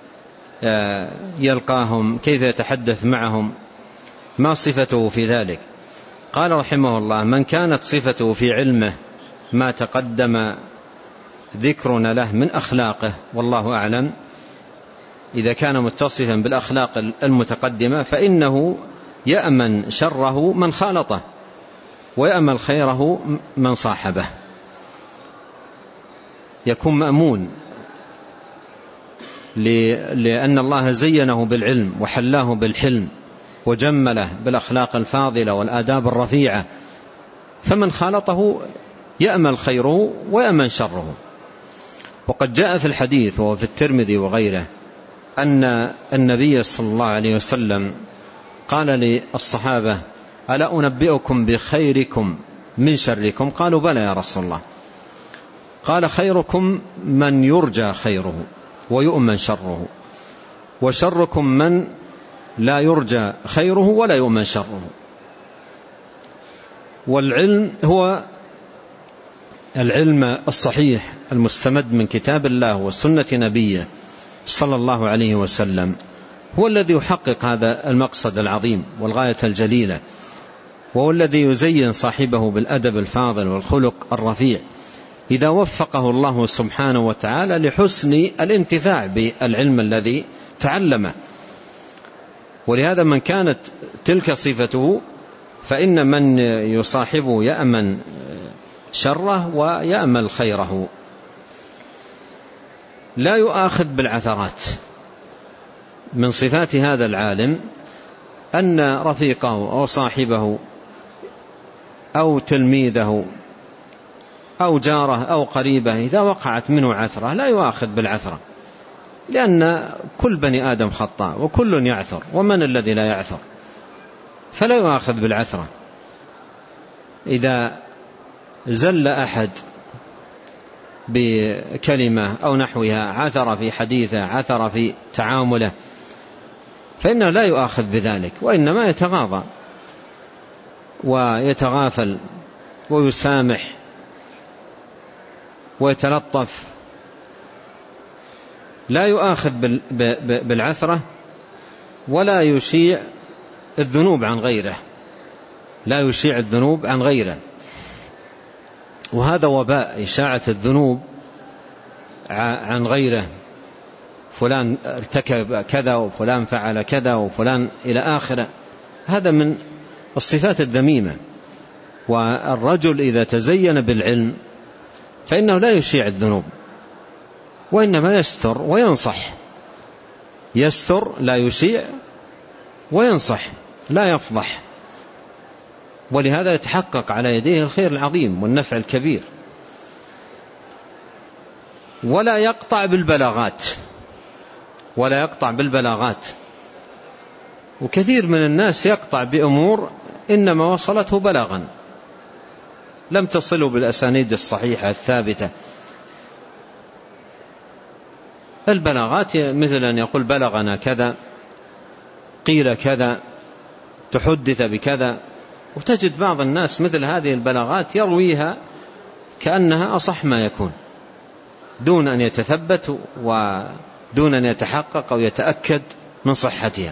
B: يلقاهم، كيف يتحدث معهم، ما صفته في ذلك. قال رحمه الله: من كانت صفته في علمه ما تقدم ذكرنا له من أخلاقه والله أعلم، إذا كان متصفا بالأخلاق المتقدمة فإنه يأمن شره من خالطه ويأمن خيره من صاحبه، يكون مأمون، لأن الله زينه بالعلم وحلاه بالحلم وجمله بالأخلاق الفاضلة والآداب الرفيعة، فمن خالطه يأمن خيره ويأمن شره. وقد جاء في الحديث وفي الترمذي وغيره أن النبي صلى الله عليه وسلم قال للصحابة: ألا أنبئكم بخيركم من شركم؟ قالوا: بلى يا رسول الله. قال: خيركم من يرجى خيره ويؤمن شره، وشركم من لا يرجى خيره ولا يؤمن شره. والعلم هو العلم الصحيح المستمد من كتاب الله وسنة نبيه صلى الله عليه وسلم، هو الذي يحقق هذا المقصد العظيم والغاية الجليلة، وهو الذي يزين صاحبه بالأدب الفاضل والخلق الرفيع إذا وفقه الله سبحانه وتعالى لحسن الانتفاع بالعلم الذي تعلمه. ولهذا من كانت تلك صفته فإن من يصاحبه يأمن شره ويأمل خيره. لا يؤاخذ بالعثرات. من صفات هذا العالم أن رفيقه أو صاحبه أو تلميذه أو جاره أو قريبه إذا وقعت منه عثرة لا يؤاخذ بالعثرة، لأن كل بني آدم خطاء وكل يعثر، ومن الذي لا يعثر؟ فلا يؤاخذ بالعثرة. إذا زل أحد بكلمة أو نحوها، عثر في حديثه، عثر في تعامله، فإنه لا يؤاخذ بذلك، وإنما يتغاضى ويتغافل ويسامح ويتلطف. لا يؤاخذ بالعثرة ولا يشيع الذنوب عن غيره، لا يشيع الذنوب عن غيره. وهذا وباء، إشاعة الذنوب عن غيره، فلان ارتكب كذا وفلان فعل كذا وفلان إلى آخره، هذا من الصفات الذميمة. والرجل إذا تزين بالعلم فإنه لا يشيع الذنوب، وإنما يستر وينصح، يستر لا يشيع وينصح لا يفضح، ولهذا يتحقق على يديه الخير العظيم والنفع الكبير. ولا يقطع بالبلاغات، ولا يقطع بالبلاغات. وكثير من الناس يقطع بأمور إنما وصلته بلاغا لم تصله بالأسانيد الصحيحة الثابتة. البلاغات مثل أن يقول بلغنا كذا، قيل كذا، تحدث بكذا. وتجد بعض الناس مثل هذه البلاغات يرويها كأنها أصح ما يكون، دون أن يتثبت ودون أن يتحقق أو يتأكد من صحتها.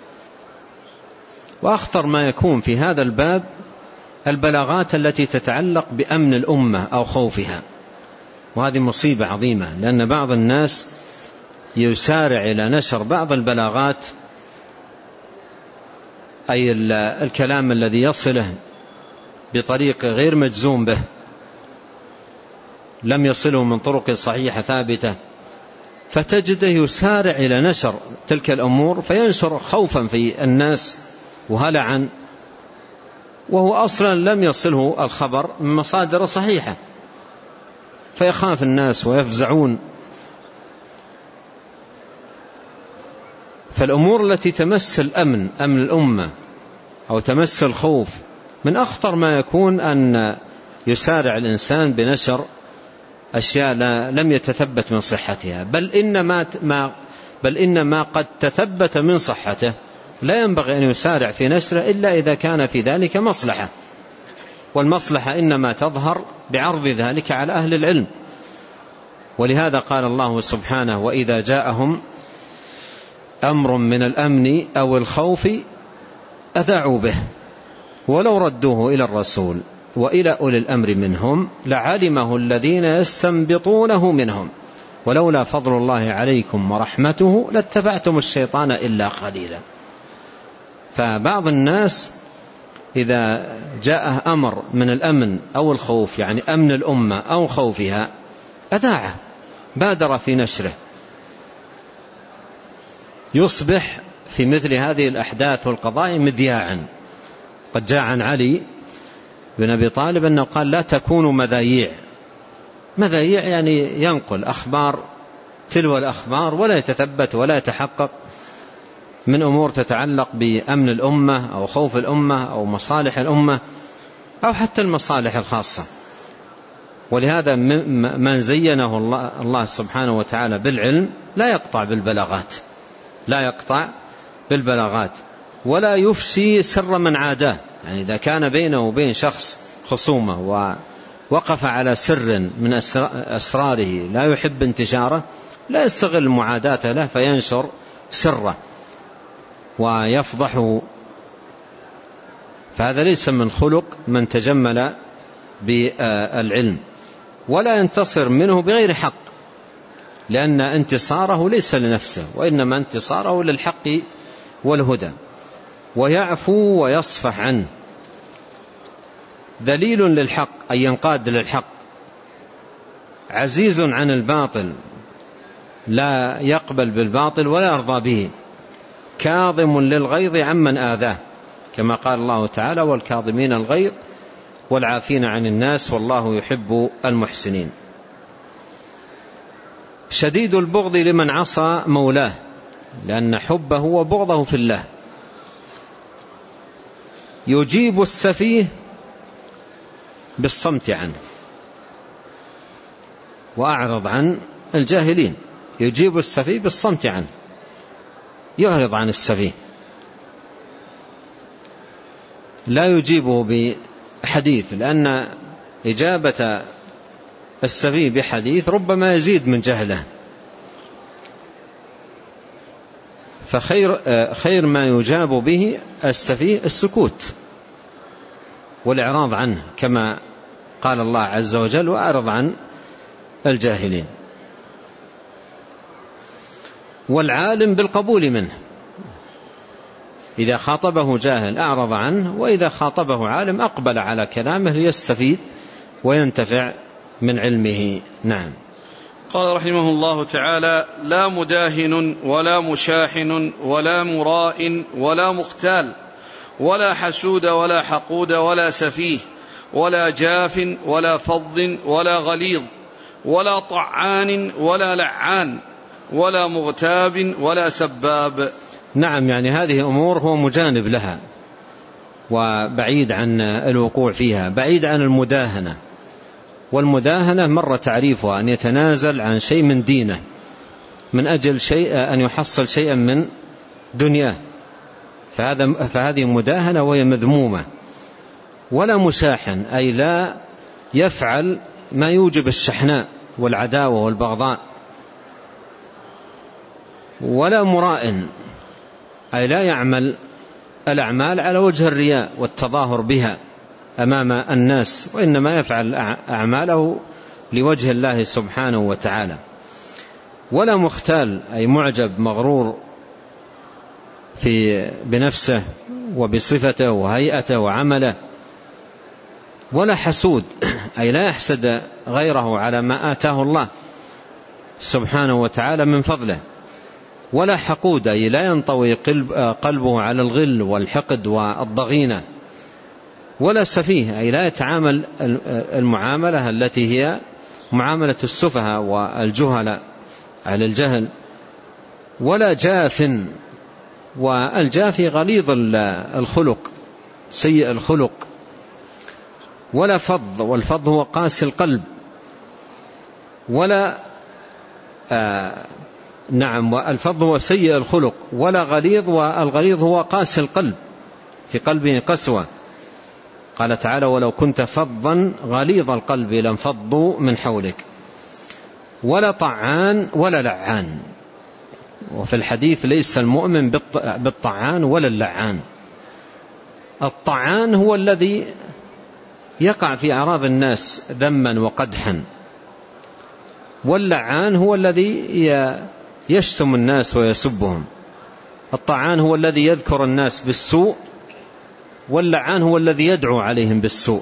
B: وأخطر ما يكون في هذا الباب البلاغات التي تتعلق بأمن الأمة أو خوفها، وهذه مصيبة عظيمة، لأن بعض الناس يسارع إلى نشر بعض البلاغات، أي الكلام الذي يصله بطريق غير مجزوم به، لم يصله من طرق صحيحة ثابتة، فتجده يسارع إلى نشر تلك الأمور فينشر خوفا في الناس وهلعا، وهو أصلا لم يصله الخبر من مصادر صحيحة، فيخاف الناس ويفزعون. فالأمور التي تمس الأمن، أمن الأمة، أو تمس الخوف، من أخطر ما يكون أن يسارع الإنسان بنشر أشياء لم يتثبت من صحتها، بل إن ما, ما بل إن ما قد تثبت من صحته لا ينبغي أن يسارع في نشره إلا إذا كان في ذلك مصلحة، والمصلحة إنما تظهر بعرض ذلك على أهل العلم. ولهذا قال الله سبحانه: وإذا جاءهم أمر من الأمن أو الخوف أذاعوا به ولو ردوه إلى الرسول وإلى أولي الأمر منهم لعلمه الذين يستنبطونه منهم ولولا فضل الله عليكم ورحمته لاتبعتم الشيطان إلا قليلا. فبعض الناس إذا جاءه أمر من الأمن أو الخوف، يعني أمن الأمة أو خوفها، أذاعه، بادر في نشره، يصبح في مثل هذه الأحداث والقضايا مذياعا. قد جاء عن علي بن أبي طالب أنه قال: لا تكونوا مذايع. مذايع يعني ينقل أخبار تلو الأخبار ولا يتثبت ولا يتحقق من أمور تتعلق بأمن الأمة أو خوف الأمة أو مصالح الأمة أو حتى المصالح الخاصة. ولهذا من زينه الله, الله سبحانه وتعالى بالعلم لا يقطع بالبلاغات، لا يقطع بالبلاغات ولا يفشي سر من عاداه. يعني إذا كان بينه وبين شخص خصومة ووقف على سر من أسراره لا يحب انتشاره، لا يستغل معاداته له فينشر سره ويفضحه. فهذا ليس من خلق من تجمل بالعلم، ولا ينتصر منه بغير حق، لأن انتصاره ليس لنفسه وإنما انتصاره للحق والهدى، ويعفو ويصفح عنه، ذليل للحق أي ينقاد للحق، عزيز عن الباطل لا يقبل بالباطل ولا يرضى به، كاظم للغيظ عمن آذاه، كما قال الله تعالى: والكاظمين الغيظ والعافين عن الناس والله يحب المحسنين. شديد البغض لمن عصى مولاه، لأن حبه وبغضه في الله. يجيب السفيه بالصمت عنه وأعرض عن الجاهلين. يجيب السفيه بالصمت عنه، يعرض عن السفيه، لا يجيبه بحديث، لأن إجابة السفيه بحديث ربما يزيد من جهله. فخير خير ما يجاب به السفيه السكوت والإعراض عنه، كما قال الله عز وجل: وأعرض عن الجاهلين. والعالم بالقبول منه، إذا خاطبه جاهل أعرض عنه، وإذا خاطبه عالم أقبل على كلامه ليستفيد وينتفع من علمه. نعم.
A: قال رحمه الله تعالى: لا مداهن ولا مشاحن ولا مراء ولا مختال ولا حسود ولا حقود ولا سفيه ولا جاف ولا فظ ولا غليظ ولا طعان ولا لعان ولا مغتاب ولا سباب.
B: نعم، يعني هذه أمور هو مجانب لها وبعيد عن الوقوع فيها، بعيد عن المداهنة. والمداهنة مر تعريفها أن يتنازل عن شيء من دينه من أجل شيء أن يحصل شيئا من دنياه، فهذا فهذه مداهنة وهي مذمومة. ولا مشاحن أي لا يفعل ما يوجب الشحناء والعداوة والبغضاء. ولا مراء أي لا يعمل الأعمال على وجه الرياء والتظاهر بها أمام الناس، وإنما يفعل أعماله لوجه الله سبحانه وتعالى. ولا مختال أي معجب مغرور في بنفسه وبصفته وهيئته وعمله، ولا حسود أي لا يحسد غيره على ما آتاه الله سبحانه وتعالى من فضله، ولا حقود أي لا ينطوي قلبه على الغل والحقد والضغينة، ولا سفيه أي لا يتعامل المعاملة التي هي معاملة السفهاء والجهلاء على الجهل، ولا جاف، والجافي غليظ الخلق سيء الخلق، ولا فظ، والفظ هو قاسي القلب، ولا آه نعم والفظ هو سيء الخلق، ولا غليظ، والغليظ هو قاسي القلب في قلبه قسوة. قال تعالى ولو كنت فظا غليظ القلب لانفضوا من حولك. ولا طعان ولا لعان، وفي الحديث ليس المؤمن بالطعان ولا اللعان. الطعان هو الذي يقع في أعراض الناس ذما وقدحا، واللعان هو الذي يشتم الناس ويسبهم. الطعان هو الذي يذكر الناس بالسوء، واللعان هو الذي يدعو عليهم بالسوء.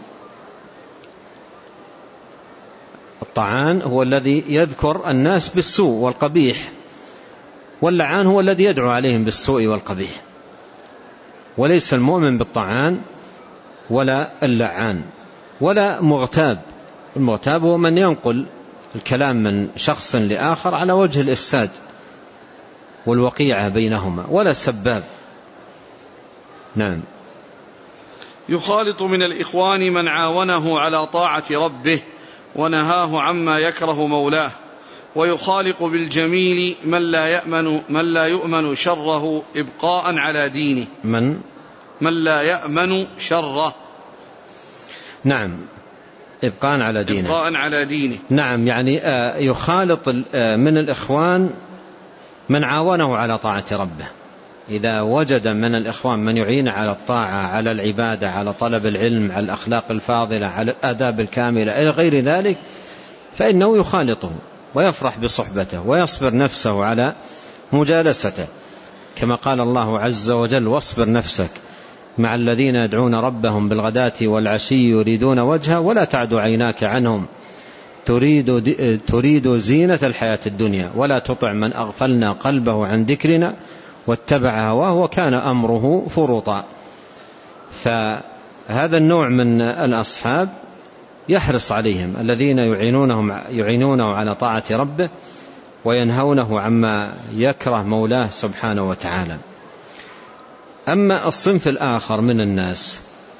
B: الطعان هو الذي يذكر الناس بالسوء والقبيح، واللعان هو الذي يدعو عليهم بالسوء والقبيح. وليس المؤمن بالطعان ولا اللعان ولا مغتاب. المغتاب هو من ينقل الكلام من شخص لآخر على وجه الإفساد والوقيعة بينهما، ولا سباب. نعم.
A: يخالط من الإخوان من عاونه على طاعة ربه ونهاه عما يكره مولاه، ويخالق بالجميل من لا يأمن من لا يؤمن شره إبقاء على دينه.
B: من
A: من لا يأمن شره.
B: نعم، إبقاء على دينه.
A: إبقاء على دينه.
B: نعم، يعني يخالط من الإخوان من عاونه على طاعة ربه. إذا وجد من الإخوان من يعين على الطاعة، على العبادة، على طلب العلم، على الأخلاق الفاضلة، على الآداب الكاملة إلى غير ذلك، فإنه يخالطه ويفرح بصحبته ويصبر نفسه على مجالسته، كما قال الله عز وجل واصبر نفسك مع الذين يدعون ربهم بالغداة والعشي يريدون وجهه ولا تعد عيناك عنهم تريد, تريد زينة الحياة الدنيا ولا تطع من أغفلنا قلبه عن ذكرنا واتبع هواه وكان أمره فرطا. فهذا النوع من الأصحاب يحرص عليهم الذين يعينونهم يعينونه على طاعة ربه وينهونه عما يكره مولاه سبحانه وتعالى. أما الصنف الآخر من الناس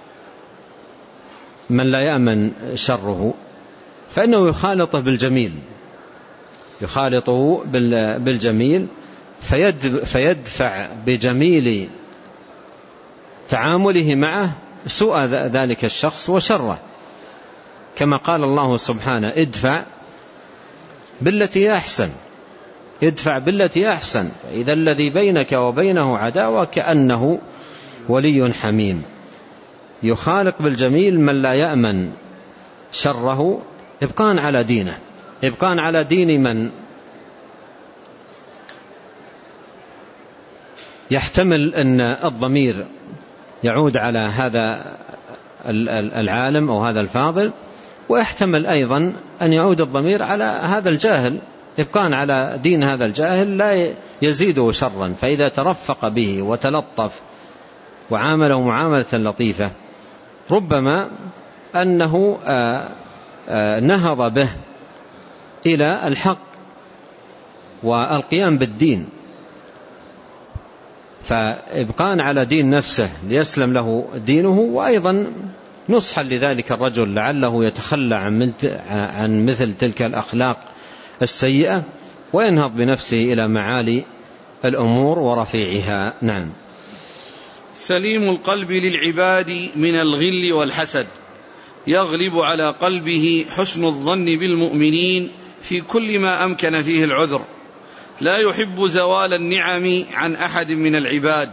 B: من لا يأمن شره فإنه يخالطه بالجميل، يخالطه بالجميل فيدفع بجميل تعامله معه سوء ذلك الشخص وشره، كما قال الله سبحانه ادفع بالتي أحسن، ادفع بالتي أحسن، إذا الذي بينك وبينه عداوة كأنه ولي حميم. يخالق بالجميل من لا يأمن شره إبقاء على دينه، إبقاء على دين من يحتمل أن الضمير يعود على هذا العالم أو هذا الفاضل، ويحتمل أيضا أن يعود الضمير على هذا الجاهل. إبقاء على دين هذا الجاهل لا يزيده شرا، فإذا ترفق به وتلطف وعامله معاملة لطيفة ربما أنه نهض به إلى الحق والقيام بالدين. فإبقاء على دين نفسه ليسلم له دينه، وأيضا نصحا لذلك الرجل لعله يتخلى عن مثل تلك الأخلاق السيئة وينهض بنفسه إلى معالي الأمور ورفيعها. نعم.
A: سليم القلب للعباد من الغل والحسد، يغلب على قلبه حسن الظن بالمؤمنين في كل ما أمكن فيه العذر، لا يحب زوال النعم عن أحد من العباد،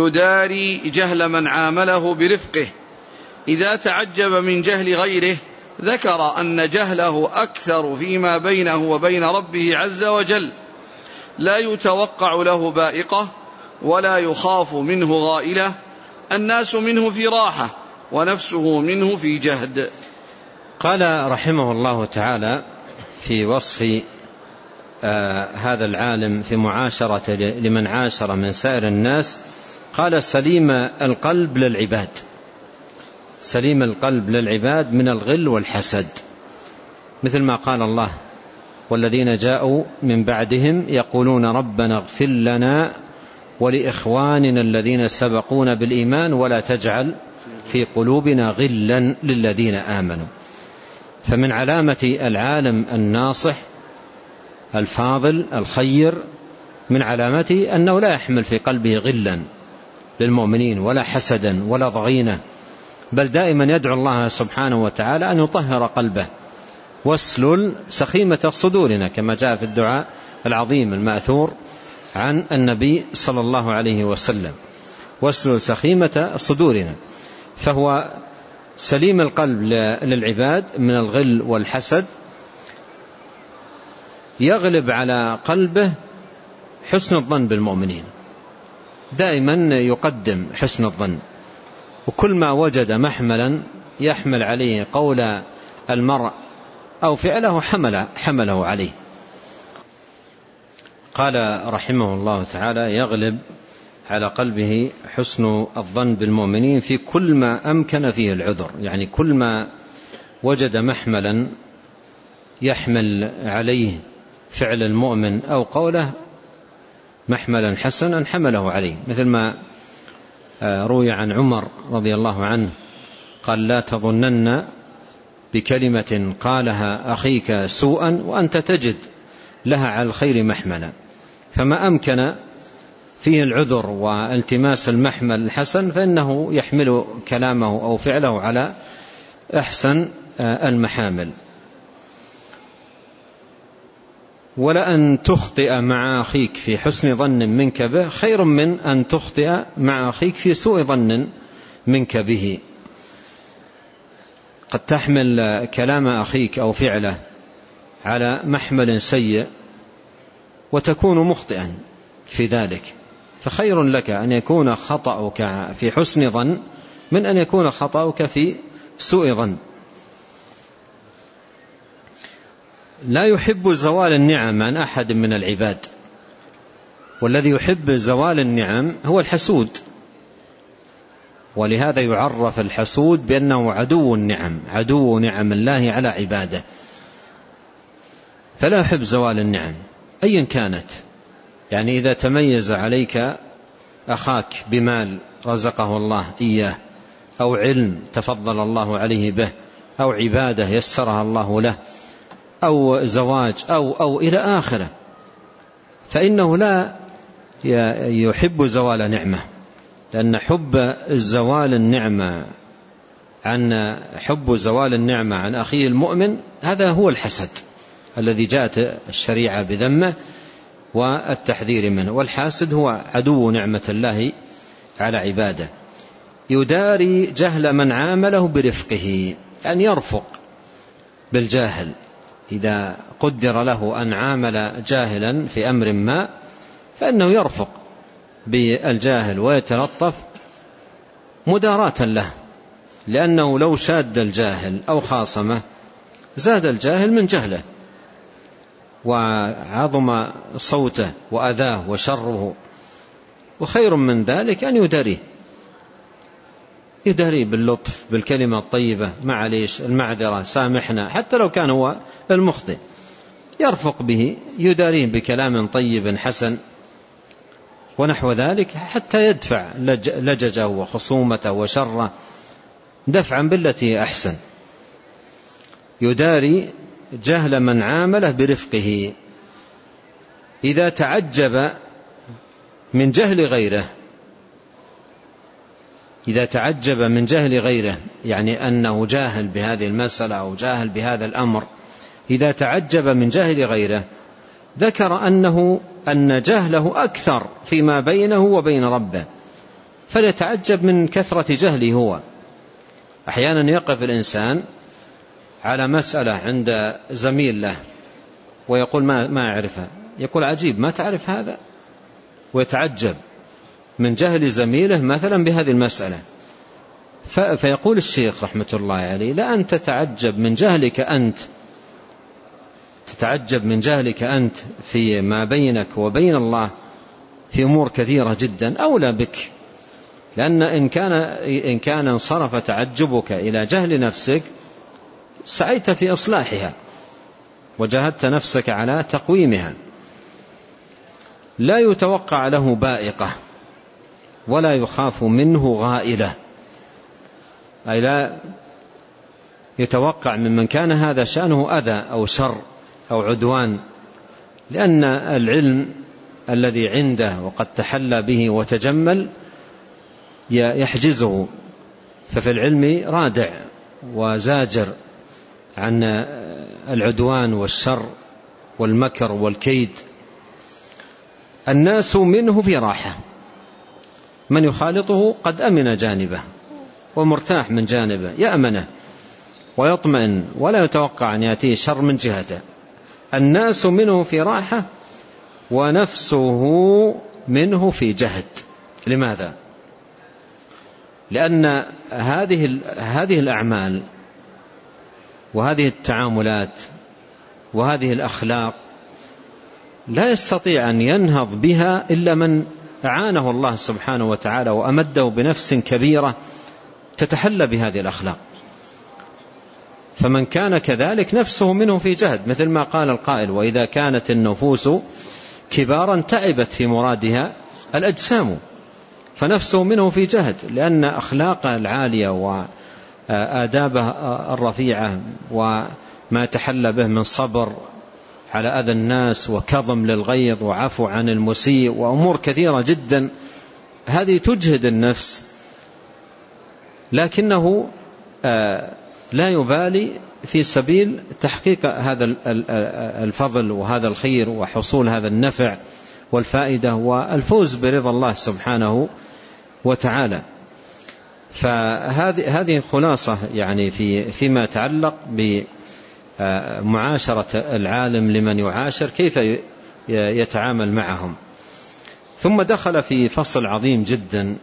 A: يداري جهل من عامله برفقه، إذا تعجب من جهل غيره ذكر أن جهله أكثر فيما بينه وبين ربه عز وجل، لا يتوقع له بائقة ولا يخاف منه غائلة، الناس منه في راحة ونفسه منه في جهد.
B: قال رحمه الله تعالى في وصف آه هذا العالم في معاشرة لمن عاشر من سائر الناس، قال سليم القلب للعباد، سليم القلب للعباد من الغل والحسد، مثل ما قال الله: والذين جاءوا من بعدهم يقولون ربنا اغفر لنا ولإخواننا الذين سبقونا بالإيمان ولا تجعل في قلوبنا غلا للذين آمنوا. فمن علامة العالم الناصح الفاضل الخير، من علامته أنه لا يحمل في قلبه غلا للمؤمنين ولا حسدا ولا ضغينة، بل دائما يدعو الله سبحانه وتعالى أن يطهر قلبه: واسلل سخيمة صدورنا، كما جاء في الدعاء العظيم المأثور عن النبي صلى الله عليه وسلم: واسلل سخيمة صدورنا. فهو سليم القلب للعباد من الغل والحسد، يغلب على قلبه حسن الظن بالمؤمنين، دائما يقدم حسن الظن، وكل ما وجد محملا يحمل عليه قول المرء أو فعله حمل حمله عليه. قال رحمه الله تعالى: يغلب على قلبه حسن الظن بالمؤمنين في كل ما أمكن فيه العذر، يعني كل ما وجد محملا يحمل عليه فعل المؤمن أو قوله محملا حسنا حمله عليه، مثل ما روي عن عمر رضي الله عنه قال: لا تظنن بكلمة قالها أخيك سوءا وأنت تجد لها على الخير محملا. فما أمكن فيه العذر والتماس المحمل الحسن فإنه يحمل كلامه أو فعله على أحسن المحامل. ولأن تخطئ مع أخيك في حسن ظن منك به خير من أن تخطئ مع أخيك في سوء ظن منك به. قد تحمل كلام أخيك أو فعله على محمل سيء وتكون مخطئا في ذلك، فخير لك أن يكون خطأك في حسن ظن من أن يكون خطأك في سوء ظن. لا يحب زوال النعم عن أحد من العباد، والذي يحب زوال النعم هو الحسود، ولهذا يعرف الحسود بأنه عدو النعم، عدو نعم الله على عباده. فلا يحب زوال النعم أيا كانت، يعني إذا تميز عليك أخاك بمال رزقه الله إياه، أو علم تفضل الله عليه به، أو عبادة يسرها الله له، أو زواج أو أو إلى آخره، فإنه لا يحب زوال نعمة، لأن حب زوال النعمة عن حب زوال النعمة عن أخيه المؤمن هذا هو الحسد الذي جاءت الشريعة بذمه والتحذير منه. والحاسد هو عدو نعمة الله على عباده. يداري جهل من عامله برفقه، يعني يرفق بالجاهل، إذا قدر له أن عامل جاهلا في أمر ما فإنه يرفق بالجاهل ويتلطف مداراة له، لأنه لو شاد الجاهل أو خاصمه زاد الجاهل من جهله وعظم صوته وأذاه وشره، وخير من ذلك أن يداريه يداريه باللطف بالكلمة الطيبة، معليش المعذرة سامحنا، حتى لو كان هو المخطئ يرفق به، يداريه بكلام طيب حسن ونحو ذلك، حتى يدفع لججه وخصومته وشره دفعا بالتي أحسن. يداري جهل من عامله برفقه. إذا تعجب من جهل غيره، إذا تعجب من جهل غيره، يعني أنه جاهل بهذه المسألة أو جاهل بهذا الأمر، إذا تعجب من جهل غيره ذكر أنه أن جهله أكثر فيما بينه وبين ربه، فليتعجب من كثرة جهله هو. أحيانا يقف الإنسان على مسألة عند زميل له ويقول ما ما أعرفها، يقول عجيب ما تعرف هذا، ويتعجب من جهل زميله مثلا بهذه المسألة. فيقول الشيخ رحمة الله عليه: لا أن تتعجب من جهلك أنت، تتعجب من جهلك أنت في ما بينك وبين الله في أمور كثيرة جدا أولى بك، لأن إن كان إن كان انصرف تعجبك إلى جهل نفسك سعيت في إصلاحها وجاهدت نفسك على تقويمها. لا يتوقع له بائقة ولا يخاف منه غائلة، أي لا يتوقع ممن كان هذا شأنه أذى أو شر أو عدوان، لأن العلم الذي عنده وقد تحلى به وتجمل يحجزه، ففي العلم رادع وزاجر عن العدوان والشر والمكر والكيد. الناس منه في راحة، من يخالطه قد أمن جانبه ومرتاح من جانبه، يأمنه ويطمئن ولا يتوقع أن يأتيه شر من جهته. الناس منه في راحة ونفسه منه في جهد. لماذا؟ لأن هذه هذه الأعمال وهذه التعاملات وهذه الأخلاق لا يستطيع أن ينهض بها إلا من أعانه الله سبحانه وتعالى وأمده بنفس كبيرة تتحلى بهذه الأخلاق. فمن كان كذلك نفسه منه في جهد، مثل ما قال القائل: وإذا كانت النفوس كبارا تعبت في مرادها الأجسام. فنفسه منه في جهد، لأن أخلاقه العالية وآدابه الرفيعة وما تحلى به من صبر على أذى الناس وكظم للغيظ وعفو عن المسيء وأمور كثيرة جدا، هذه تجهد النفس، لكنه لا يبالي في سبيل تحقيق هذا الفضل وهذا الخير وحصول هذا النفع والفائدة والفوز برضا الله سبحانه وتعالى. فهذه هذه خلاصة يعني في فيما يتعلق بمعاشرة العالم لمن يعاشر، كيف يتعامل معهم. ثم دخل في فصل عظيم جدا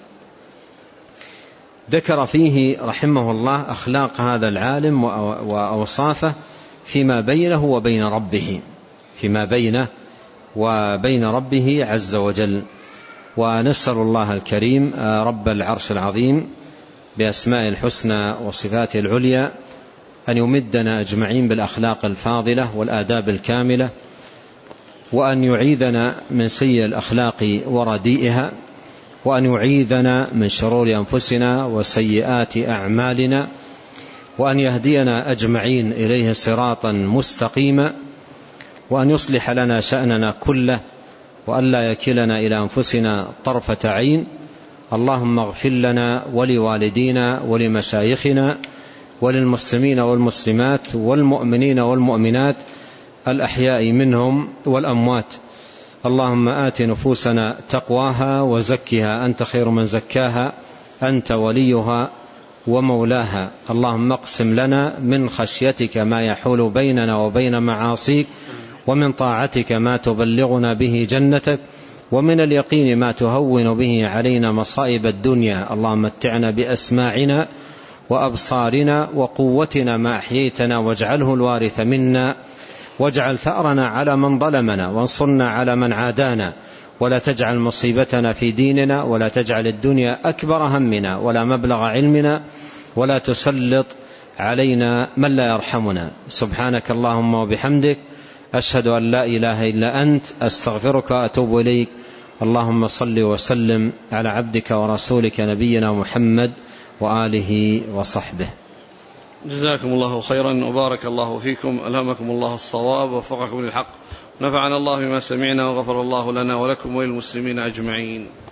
B: ذكر فيه رحمه الله أخلاق هذا العالم وأوصافه فيما بينه وبين ربه، فيما بينه وبين ربه عز وجل. ونسأل الله الكريم رب العرش العظيم بأسماء الحسنى وصفاته العليا أن يمدنا أجمعين بالأخلاق الفاضلة والآداب الكاملة، وأن يعيذنا من سيء الأخلاق ورديئها، وأن يعيذنا من شرور أنفسنا وسيئات أعمالنا، وأن يهدينا أجمعين إليه صراطا مستقيما، وأن يصلح لنا شأننا كله، وأن لا يكلنا إلى أنفسنا طرفة عين. اللهم اغفر لنا ولوالدينا ولمشايخنا وللمسلمين والمسلمات والمؤمنين والمؤمنات الأحياء منهم والأموات. اللهم آت نفوسنا تقواها وزكها أنت خير من زكاها أنت وليها ومولاها. اللهم اقسم لنا من خشيتك ما يحول بيننا وبين معاصيك، ومن طاعتك ما تبلغنا به جنتك، ومن اليقين ما تهون به علينا مصائب الدنيا. اللهم متعنا بأسماعنا وأبصارنا وقوتنا ما أحييتنا، واجعله الوارث منا، واجعل ثأرنا على من ظلمنا، وانصرنا على من عادانا، ولا تجعل مصيبتنا في ديننا، ولا تجعل الدنيا أكبر همنا ولا مبلغ علمنا، ولا تسلط علينا من لا يرحمنا. سبحانك اللهم وبحمدك، أشهد أن لا إله إلا أنت، أستغفرك وأتوب إليك. اللهم صل وسلم على عبدك ورسولك نبينا محمد وآله وصحبه.
A: جزاكم الله خيرا وبارك الله فيكم، ألهمكم الله الصواب ووفقكم للحق، نفعنا الله بما سمعنا وغفر الله لنا ولكم وللمسلمين أجمعين.